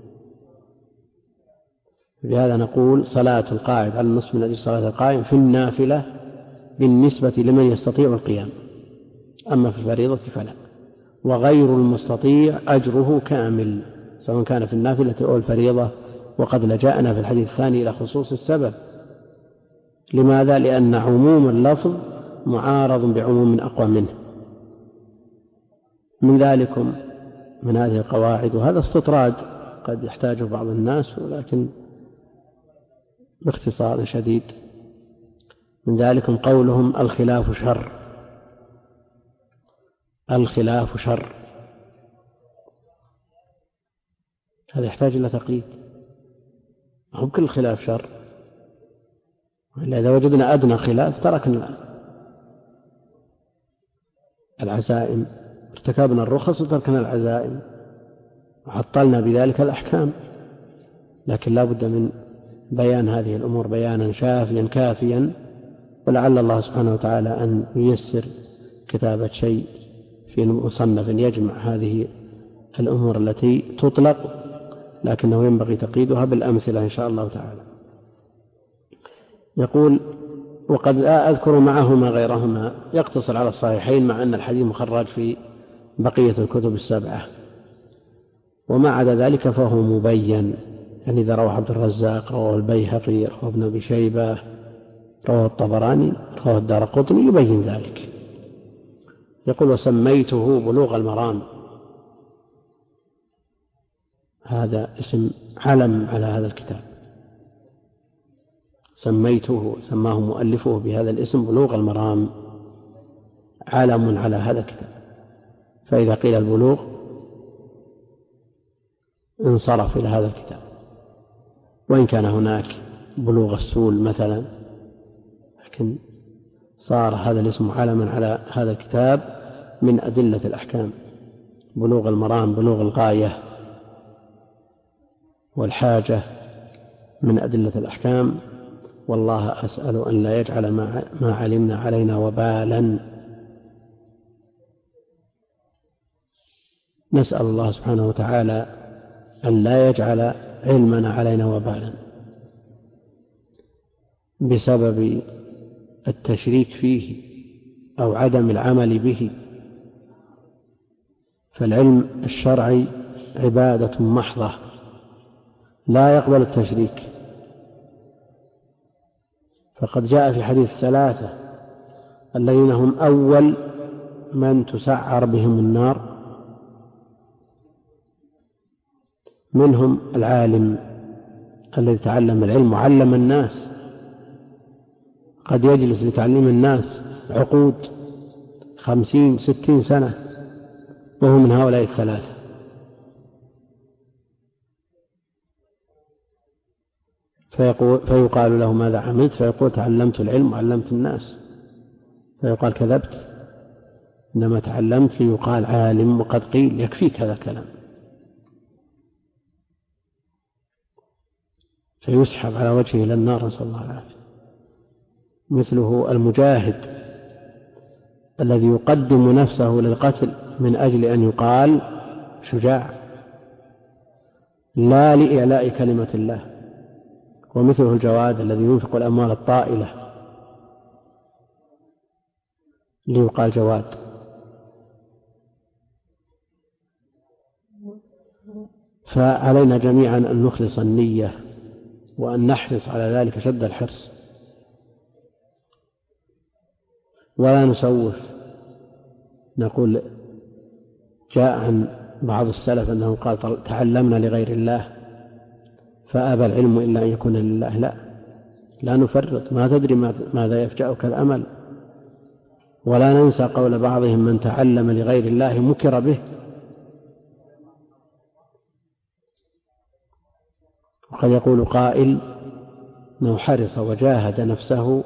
بهذا نقول صلاة القاعد على النصف من أجل صلاة القائم في النافلة بالنسبة لمن يستطيع القيام، أما في الفريضة فلا. وغير المستطيع أجره كامل سواء كان في النافلة أو الفريضة. وقد لجأنا في الحديث الثاني إلى خصوص السبب. لماذا؟ لأن عموم اللفظ معارض بعموم أقوى منه. من ذلكم من هذه القواعد، وهذا استطراد قد يحتاجه بعض الناس ولكن باختصار شديد، من ذلكم قولهم الخلاف شر. الخلاف شر هذا يحتاج إلى تقييد. هم كل الخلاف شر، وإلا إذا وجدنا أدنى خلاف تركنا العزائم، ارتكبنا الرخص وتركنا العزائم وعطلنا بذلك الأحكام. لكن لا بد من بيان هذه الأمور بيانا شافيا كافيا، ولعل الله سبحانه وتعالى أن ييسر كتابة شيء في مصنف يجمع هذه الأمور التي تطلق، لكنه ينبغي تقييدها بالأمثلة إن شاء الله تعالى. يقول وقد لا أذكر معهما غيرهما، يقتصر على الصحيحين مع أن الحديث مخرج في بقية الكتب السبعة، وما عدا ذلك فهو مبين. يعني إذا رواه عبد الرزاق، رواه البيهقي، رواه ابن أبي شيبة، رواه الطبراني، رواه الدارقطني، يبين ذلك. يقول وسميته بلوغ المرام. هذا اسم علم على هذا الكتاب، سميته سماه مؤلفه بهذا الاسم بلوغ المرام، علم على هذا الكتاب. فإذا قيل البلوغ انصرف إلى هذا الكتاب، وإن كان هناك بلوغ السول مثلا، لكن صار هذا الاسم علما على هذا الكتاب من أدلة الأحكام. بلوغ المرام بلوغ الغاية والحاجة من أدلة الأحكام. والله أسأل أن لا يجعل ما علمنا علينا وبالا. نسأل الله سبحانه وتعالى أن لا يجعل علمنا علينا وبالا بسبب التشريك فيه أو عدم العمل به، فالعلم الشرعي عبادة محضة لا يقبل التشريك. فقد جاء في حديث ثلاثة الذين هم أول من تسعر بهم النار، منهم العالم الذي تعلم العلم وعلم الناس، قد يجلس لتعليم الناس عقود خمسين ستين سنة وهو من هؤلاء الثلاثة. فيقول فيقال له ماذا عملت؟ فيقول تعلمت العلم وعلمت الناس. فيقال كذبت، إنما تعلمت ليقال عالم، وقد قيل يكفيك هذا الكلام. فيسحب على وجهه إلى النار، نسأل الله العافية. مثله المجاهد الذي يقدم نفسه للقتل من أجل أن يقال شجاع لا لإعلاء كلمة الله. ومثله الجواد الذي ينفق الأموال الطائلة ليقال جواد. فعلينا جميعا أن نخلص النية وأن نحرص على ذلك شد الحرص، ولا نسوف. نقول جاء عن بعض السلف أنه قال تعلمنا لغير الله فأبى العلم إلا أن يكون لله. لا لا نفرط، ما تدري ماذا يفجأك الأمل. ولا ننسى قول بعضهم من تعلم لغير الله مكر به. وقد يقول قائل أنه حرص وجاهد نفسه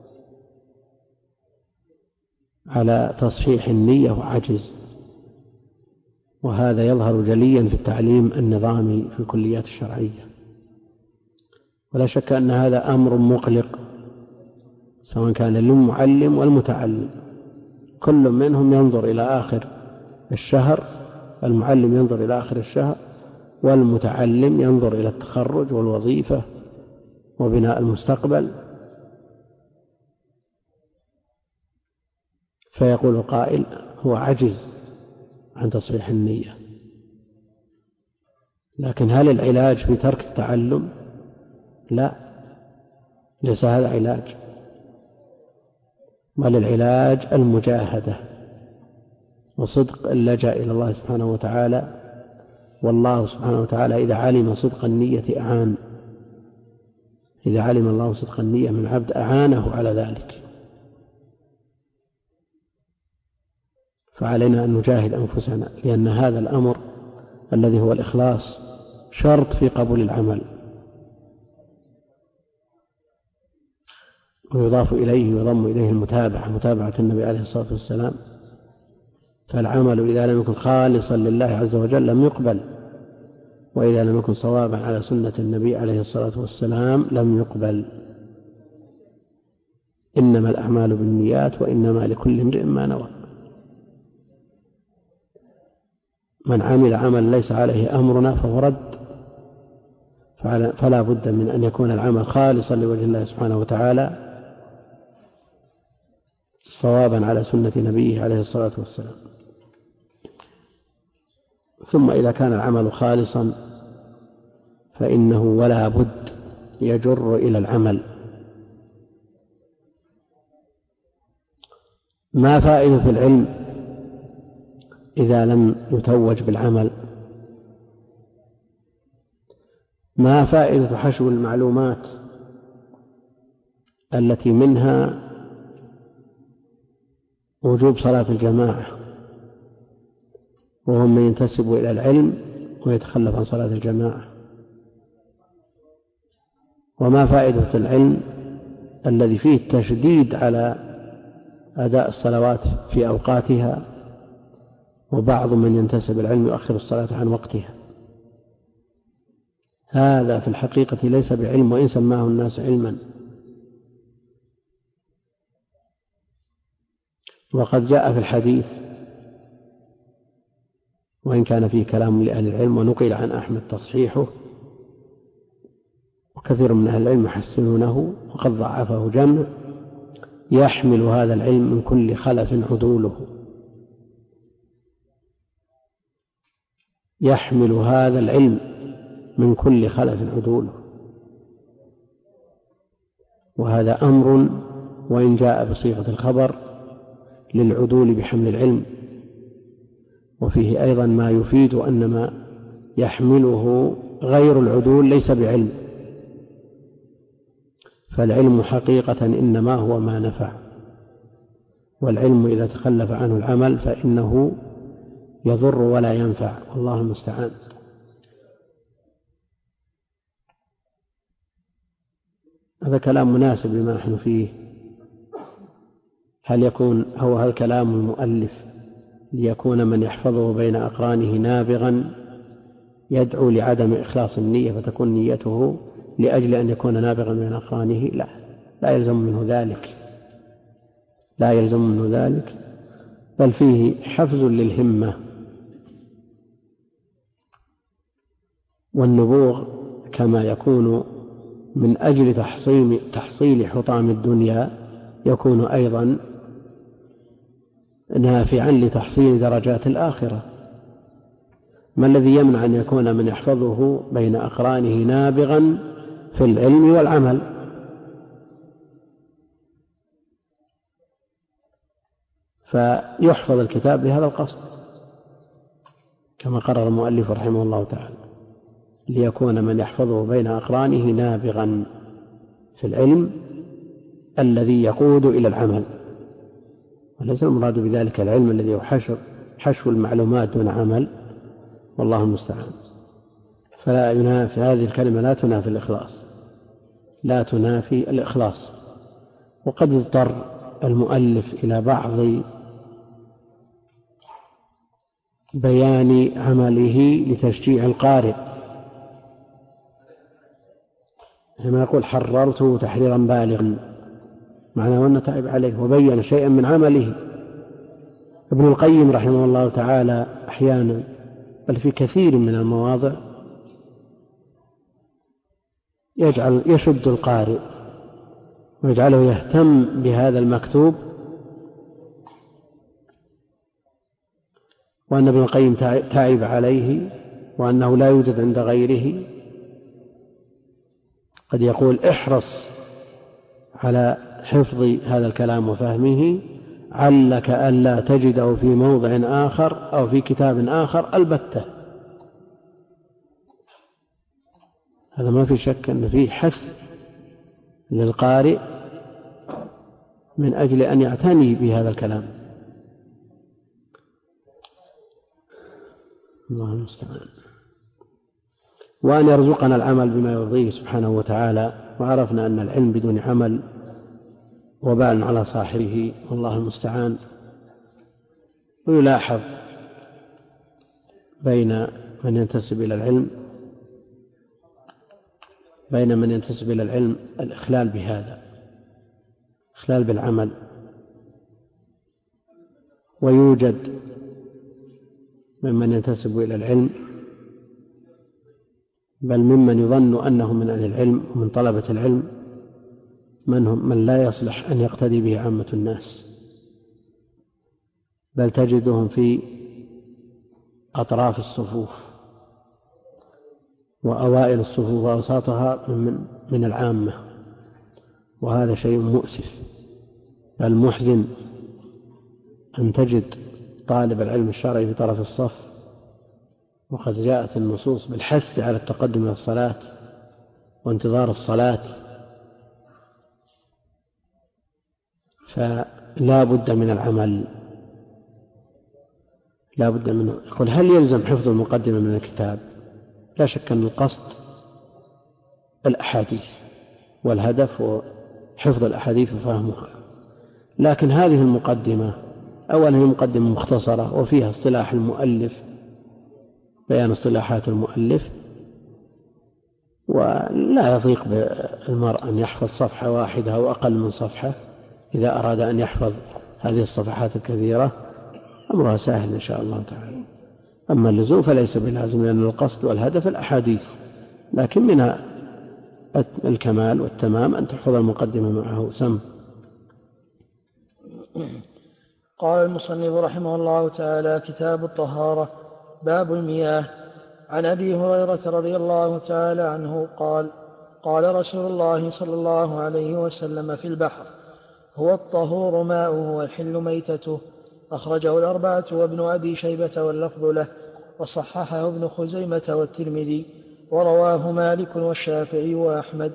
على تصحيح النية وعجز، وهذا يظهر جليا في التعليم النظامي في الكليات الشرعية. ولا شك أن هذا أمر مقلق، سواء كان للمعلم والمتعلم، كل منهم ينظر إلى آخر الشهر، المعلم ينظر إلى آخر الشهر، والمتعلم ينظر إلى التخرج والوظيفة وبناء المستقبل. فيقول القائل هو عجز عن تصحيح النية. لكن هل العلاج في ترك التعلم؟ لا، ليس هذا علاج، بل العلاج المجاهدة وصدق اللجأ إلى الله سبحانه وتعالى. والله سبحانه وتعالى إذا علم صدق النية أعان، إذا علم الله صدق النية من عبد أعانه على ذلك. فعلينا أن نجاهد أنفسنا، لأن هذا الأمر الذي هو الإخلاص شرط في قبول العمل. ويضاف إليه ويضم إليه المتابعة، متابعة النبي عليه الصلاة والسلام. فالعمل إذا لم يكن خالصا لله عز وجل لم يقبل، وإذا لم يكن صوابا على سنة النبي عليه الصلاة والسلام لم يقبل. إنما الأعمال بالنيات وإنما لكل امرئ ما نوى. من عمل عمل ليس عليه أمرنا فهو رد. فلا بد من أن يكون العمل خالصا لوجه الله سبحانه وتعالى، صوابا على سنة نبيه عليه الصلاة والسلام. ثم إذا كان العمل خالصا فإنه ولا بد يجر إلى العمل. ما فائدة العلم إذا لم يتوج بالعمل؟ ما فائدة حشو المعلومات التي منها وجوب صلاة الجماعة، وهم من ينتسب إلى العلم ويتخلف عن صلاة الجماعة؟ وما فائدة العلم الذي فيه التشديد على أداء الصلوات في أوقاتها، وبعض من ينتسب العلم يؤخر الصلاة عن وقتها؟ هذا في الحقيقة ليس بعلم، وإن سماه الناس علما. وقد جاء في الحديث، وإن كان فيه كلام لأهل العلم ونقل عن أحمد تصحيحه، وكثير من أهل العلم يحسنونه وقد ضعفه جمع، يحمل هذا العلم من كل خلف عدوله، يحمل هذا العلم من كل خلف عدوله، وهذا أمر وإن جاء بصيغة الخبر للعدول بحمل العلم، وفيه أيضا ما يفيد أن ما يحمله غير العدول ليس بعلم، فالعلم حقيقة إنما هو ما نفع، والعلم إذا تخلف عنه العمل فإنه يضر ولا ينفع، والله المستعان. هذا كلام مناسب لما نحن فيه. هل يكون هو هل كلام المؤلف ليكون من يحفظه بين أقرانه نابغا يدعو لعدم إخلاص النية فتكون نيته لأجل أن يكون نابغا بين أقرانه؟ لا، لا يلزم منه ذلك، لا يلزم منه ذلك، بل فيه حفز للهمة، والنبوغ كما يكون من أجل تحصيل, تحصيل حطام الدنيا يكون أيضا نافعا لتحصيل درجات الآخرة. ما الذي يمنع أن يكون من يحفظه بين أقرانه نابغا في العلم والعمل؟ فيحفظ الكتاب لهذا القصد كما قرر المؤلف رحمه الله تعالى، ليكون من يحفظه بين أقرانه نابغا في العلم الذي يقود إلى العمل، وليس المراد بذلك العلم الذي هو حشو, حشو المعلومات دون عمل، والله المستعان. فلا ينافي هذه الكلمة، لا تنافي الإخلاص، لا تنافي الإخلاص. وقد اضطر المؤلف إلى بعض بيان عمله لتشجيع القارئ، كما يقول حررته تحريرا بالغا، معناه أنه تعب عليه وبين شيئا من عمله. ابن القيم رحمه الله تعالى أحيانا بل في كثير من المواضع يجعل يشد القارئ ويجعله يهتم بهذا المكتوب، وأن ابن القيم تعب عليه وأنه لا يوجد عند غيره. قد يقول احرص على حفظ هذا الكلام وفهمه، علك ألا تجده في موضع آخر أو في كتاب آخر البتة. هذا ما في شك أن فيه حث للقارئ من أجل أن يعتني بهذا الكلام، الله المستعان. وأن يرزقنا العمل بما يرضيه سبحانه وتعالى. وعرفنا أن العلم بدون عمل وبال على صاحبه، والله المستعان. ويلاحظ بين من ينتسب إلى العلم بين من ينتسب إلى العلم الإخلال بهذا، إخلال بالعمل. ويوجد ممن ينتسب إلى العلم بل ممن يظن أنه من أهل العلم ومن طلبة العلم من هم من لا يصلح أن يقتدي به عامة الناس، بل تجدهم في أطراف الصفوف وأوائل الصفوف وأوساطها من, من العامة، وهذا شيء مؤسف بل محزن أن تجد طالب العلم الشرعي في طرف الصف، وقد جاءت النصوص بالحث على التقدم إلى الصلاة وانتظار الصلاة، فلا بد من العمل، لا بد منه. يقول هل يلزم حفظ المقدمة من الكتاب؟ لا شك أن القصد الأحاديث، والهدف هو حفظ الأحاديث وفهمها، لكن هذه المقدمة أولا هي مقدمة مختصرة وفيها اصطلاح المؤلف، بيان اصطلاحات المؤلف، ولا يضيق بالمرء أن يحفظ صفحة واحدة أو أقل من صفحة إذا أراد أن يحفظ هذه الصفحات الكثيرة، أمرها سهل إن شاء الله تعالى. أما اللزوم فليس بلازم، لأن القصد والهدف الأحاديث، لكن منها الكمال والتمام أن تحفظ المقدمة معه سم. قال المصنف رحمه الله تعالى: كتاب الطهارة. باب المياه. عن أبي هريرة رضي الله تعالى عنه قال: قال رسول الله صلى الله عليه وسلم في البحر: هو الطهور ماؤه والحل ميتته. أخرجه الأربعة وابن أبي شيبة واللفظ له، وصححه ابن خزيمة والترمذي، ورواه مالك والشافعي وأحمد.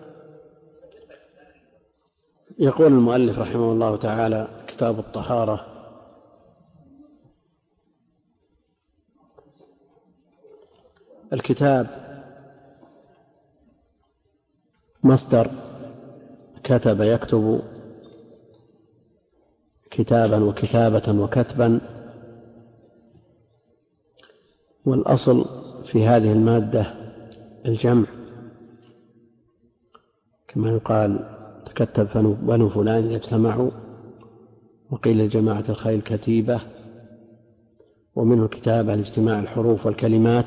يقول المؤلف رحمه الله تعالى: كتاب الطهارة. الكتاب مصدر كتب يكتب كتابا وكتابة وكتبا، والأصل في هذه المادة الجمع، كما يقال تكتب بنو فلان يجتمعوا، وقيل لجماعة الخيل كتيبة، ومنه الكتاب عن اجتماع الحروف والكلمات.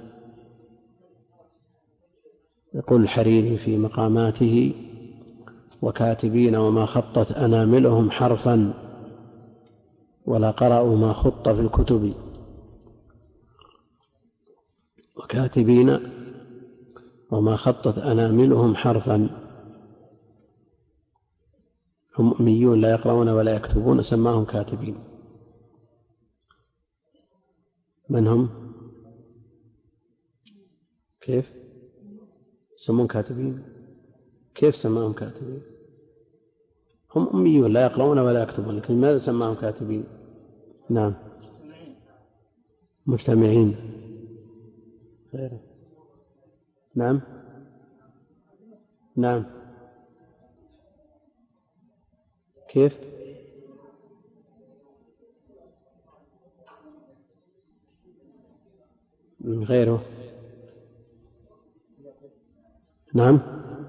يقول الحريري في مقاماته: وكاتبين وما خطت أناملهم حرفا ولا قرأوا ما خط في الكتب. وكاتبين وما خطت أناملهم حرفا، هم أميون لا يقرؤون ولا يكتبون، سماهم كاتبين. من هم؟ كيف سمون كاتبين؟ كيف سماهم كاتبين؟ هم أميون لا يقرؤون ولا يكتبون، لكن ماذا سماهم كاتبين؟ نعم، مجتمعين. غيره. نعم نعم كيف؟ من غيره. نعم،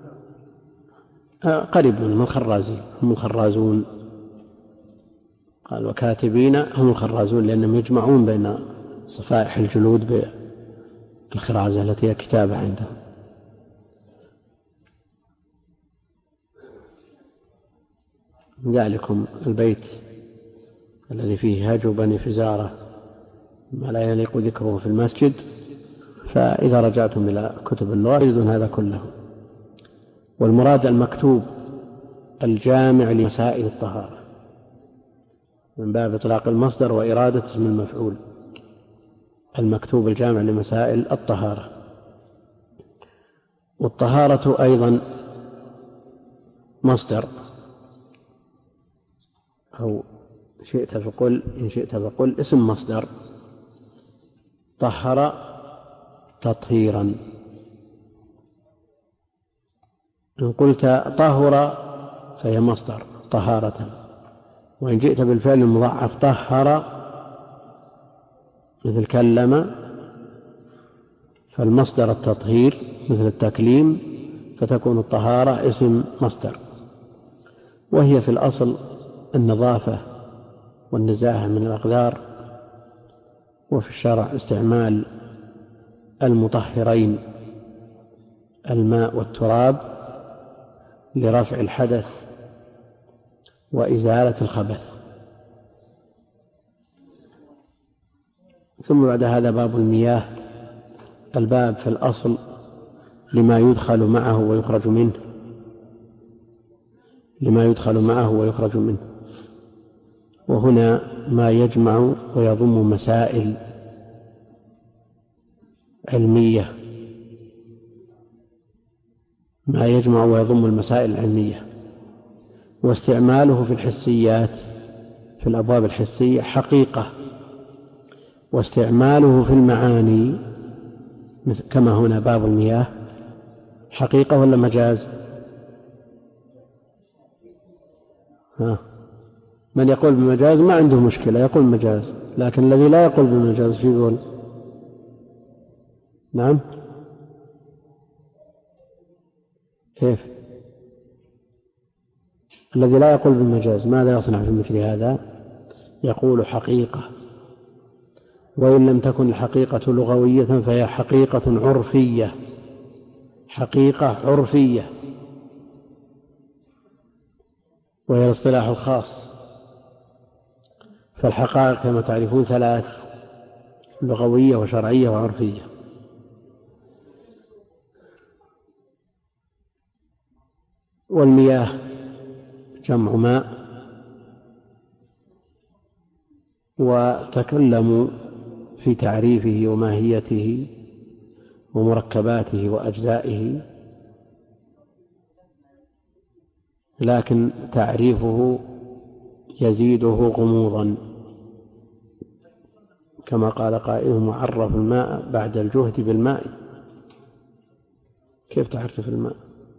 آه قريب من الخرازين، هم الخرازون. قال وكاتبين هم الخرازون، لأنهم يجمعون بين صفائح الجلود بالخرازة التي هي كتابة عندهم. ذلكم البيت الذي فيه هاج بني فزارة ما لا يليق ذكره في المسجد، فإذا رجعتم إلى كتب اللغة تجدون هذا كله. والمراد المكتوب الجامع لمسائل الطهارة، من باب إطلاق المصدر وإرادة اسم المفعول، المكتوب الجامع لمسائل الطهارة. والطهارة أيضا مصدر، أو شئت فقل إن شئت فقل اسم مصدر. طهر تطهيرا. إن قلت طهر فهي مصدر طهارة، وإن جئت بالفعل المضاعف طهر مثل كلم، فالمصدر التطهير مثل التكليم، فتكون الطهارة اسم مصدر. وهي في الأصل النظافة والنزاهة من الأقدار، وفي الشرع استعمال المطهرين الماء والتراب لرفع الحدث وإزالة الخبث. ثم بعد هذا باب المياه. الباب في الأصل لما يدخل معه ويخرج منه، لما يدخل معه ويخرج منه، وهنا ما يجمع ويضم مسائل علمية، ما يجمع ويضم المسائل العلمية. واستعماله في الحسيات، في الأبواب الحسية حقيقة، واستعماله في المعاني كما هنا باب المياه حقيقة ولا مجاز؟ ها. من يقول بمجاز ما عنده مشكلة، يقول مجاز، لكن الذي لا يقول بمجاز في يقول نعم. كيف الذي لا يقول بالمجاز ماذا يصنع في مثل هذا؟ يقول حقيقة، وإن لم تكن الحقيقة لغوية فهي حقيقة عرفية، حقيقة عرفية، وهي الاصطلاح الخاص فالحقائق كما تعرفون ثلاث: لغوية وشرعية وعرفية. والمياه جمع ماء، وتكلموا في تعريفه وماهيته ومركباته وأجزائه، لكن تعريفه يزيده غموضا، كما قال قائلهم: عرف الماء بعد الجهد بالماء. كيف تعرف الماء؟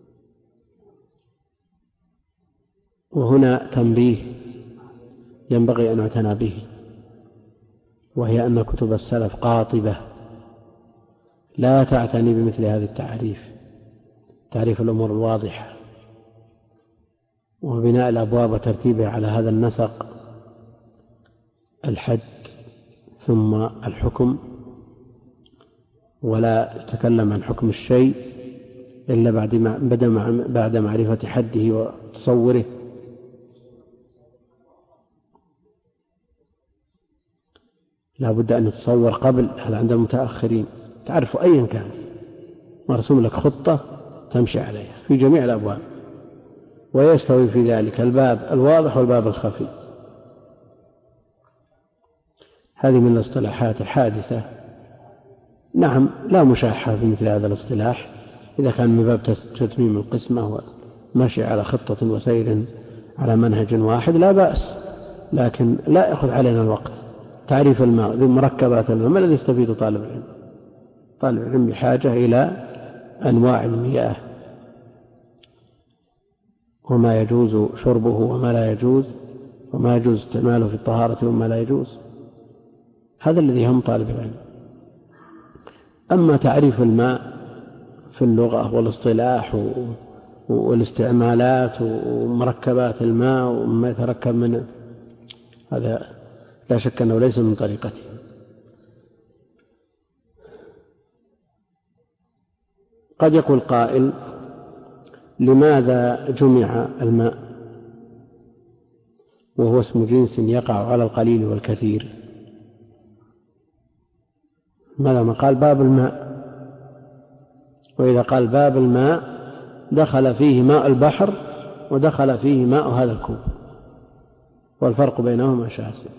وهنا تنبيه ينبغي أن يعتنى به، وهي أن كتب السلف قاطبة لا تعتني بمثل هذه التعريف، تعريف الأمور الواضحة، وبناء الأبواب وترتيبها على هذا النسق: الحد ثم الحكم، ولا تتكلم عن حكم الشيء إلا بعد معرفة حده وتصوره. لا بد أن يتصور قبل، هذا عند المتأخرين، تعرف أيا كان مرسوم لك خطة تمشي عليها في جميع الأبواب، ويستوي في ذلك الباب الواضح والباب الخفي. هذه من الاصطلاحات الحادثة، نعم لا مشاحة في مثل هذا الاصطلاح إذا كان من باب تتميم القسمة ومشي على خطة وسير على منهج واحد لا بأس، لكن لا يأخذ علينا الوقت. تعريف الماء ذي مركبات الماء، ما الذي يستفيد طالب العلم؟ طالب العلم بحاجة إلى أنواع المياه وما يجوز شربه وما لا يجوز، وما يجوز استعماله في الطهارة وما لا يجوز. هذا الذي هم طالب العلم. أما تعريف الماء في اللغة والاصطلاح والاستعمالات ومركبات الماء وما يتركب منه، هذا لا شك أنه ليس من طريقته. قد يقول قائل: لماذا جمع الماء وهو اسم جنس يقع على القليل والكثير؟ ماذا ما قال باب الماء؟ وإذا قال باب الماء دخل فيه ماء البحر ودخل فيه ماء هذا الكوب، والفرق بينهما شاسع.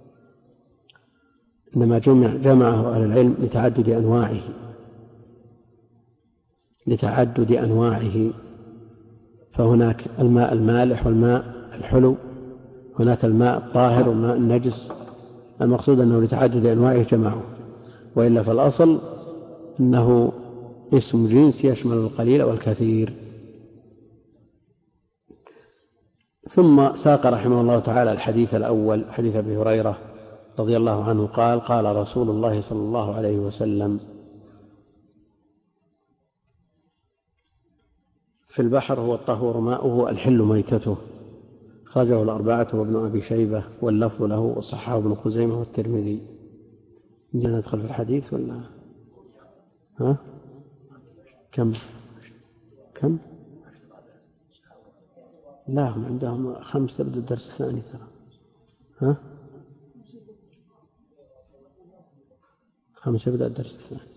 إنما جمع جمعه أهل العلم لتعدد أنواعه لتعدد أنواعه فهناك الماء المالح والماء الحلو، هناك الماء الطاهر والماء النجس. المقصود أنه لتعدد أنواعه جمعه، وإلا فالأصل أنه اسم جنس يشمل القليل والكثير. ثم ساق رحمه الله تعالى الحديث الأول، حديث أبي هريرة رضي الله عنه قال: قال رسول الله صلى الله عليه وسلم: في البحر هو الطهور ماؤه الحل ميتته. خرجه الأربعة وابن أبي شيبة واللفظ له، وصححه ابن خزيمة والترمذي. ندخل في الحديث ولا ها؟ كم كم؟ لا، هم عندهم خمسة بدأ الدرس الثاني ترى. ها؟ خمسة بدأ الدرس الثاني.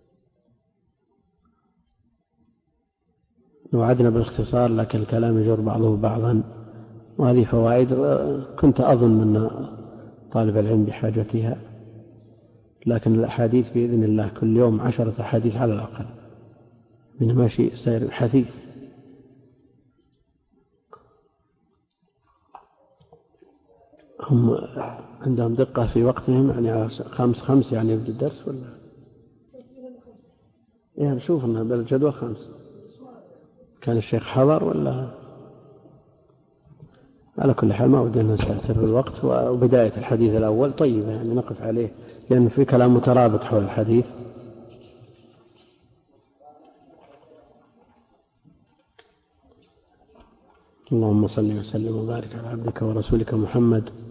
وعدنا بالاختصار، لكن الكلام يجر بعضه بعضا، وهذه فوائد كنت أظن أن طالب العلم بحاجتها، لكن الأحاديث بإذن الله كل يوم عشرة أحاديث على الأقل، من ماشي سير حثيث. هم عندهم دقة في وقتهم، يعني خمس خمس يعني يبدأ الدرس ولا يعني نشوف أنه بالجدوى خمس. كان الشيخ حضر ولا؟ على كل حال ما ودنا نستأثر بالوقت. وبداية الحديث الأول طيبة يعني نقف عليه، لأن في كلام مترابط حول الحديث. اللهم صل وسلم وبارك على عبدك ورسولك محمد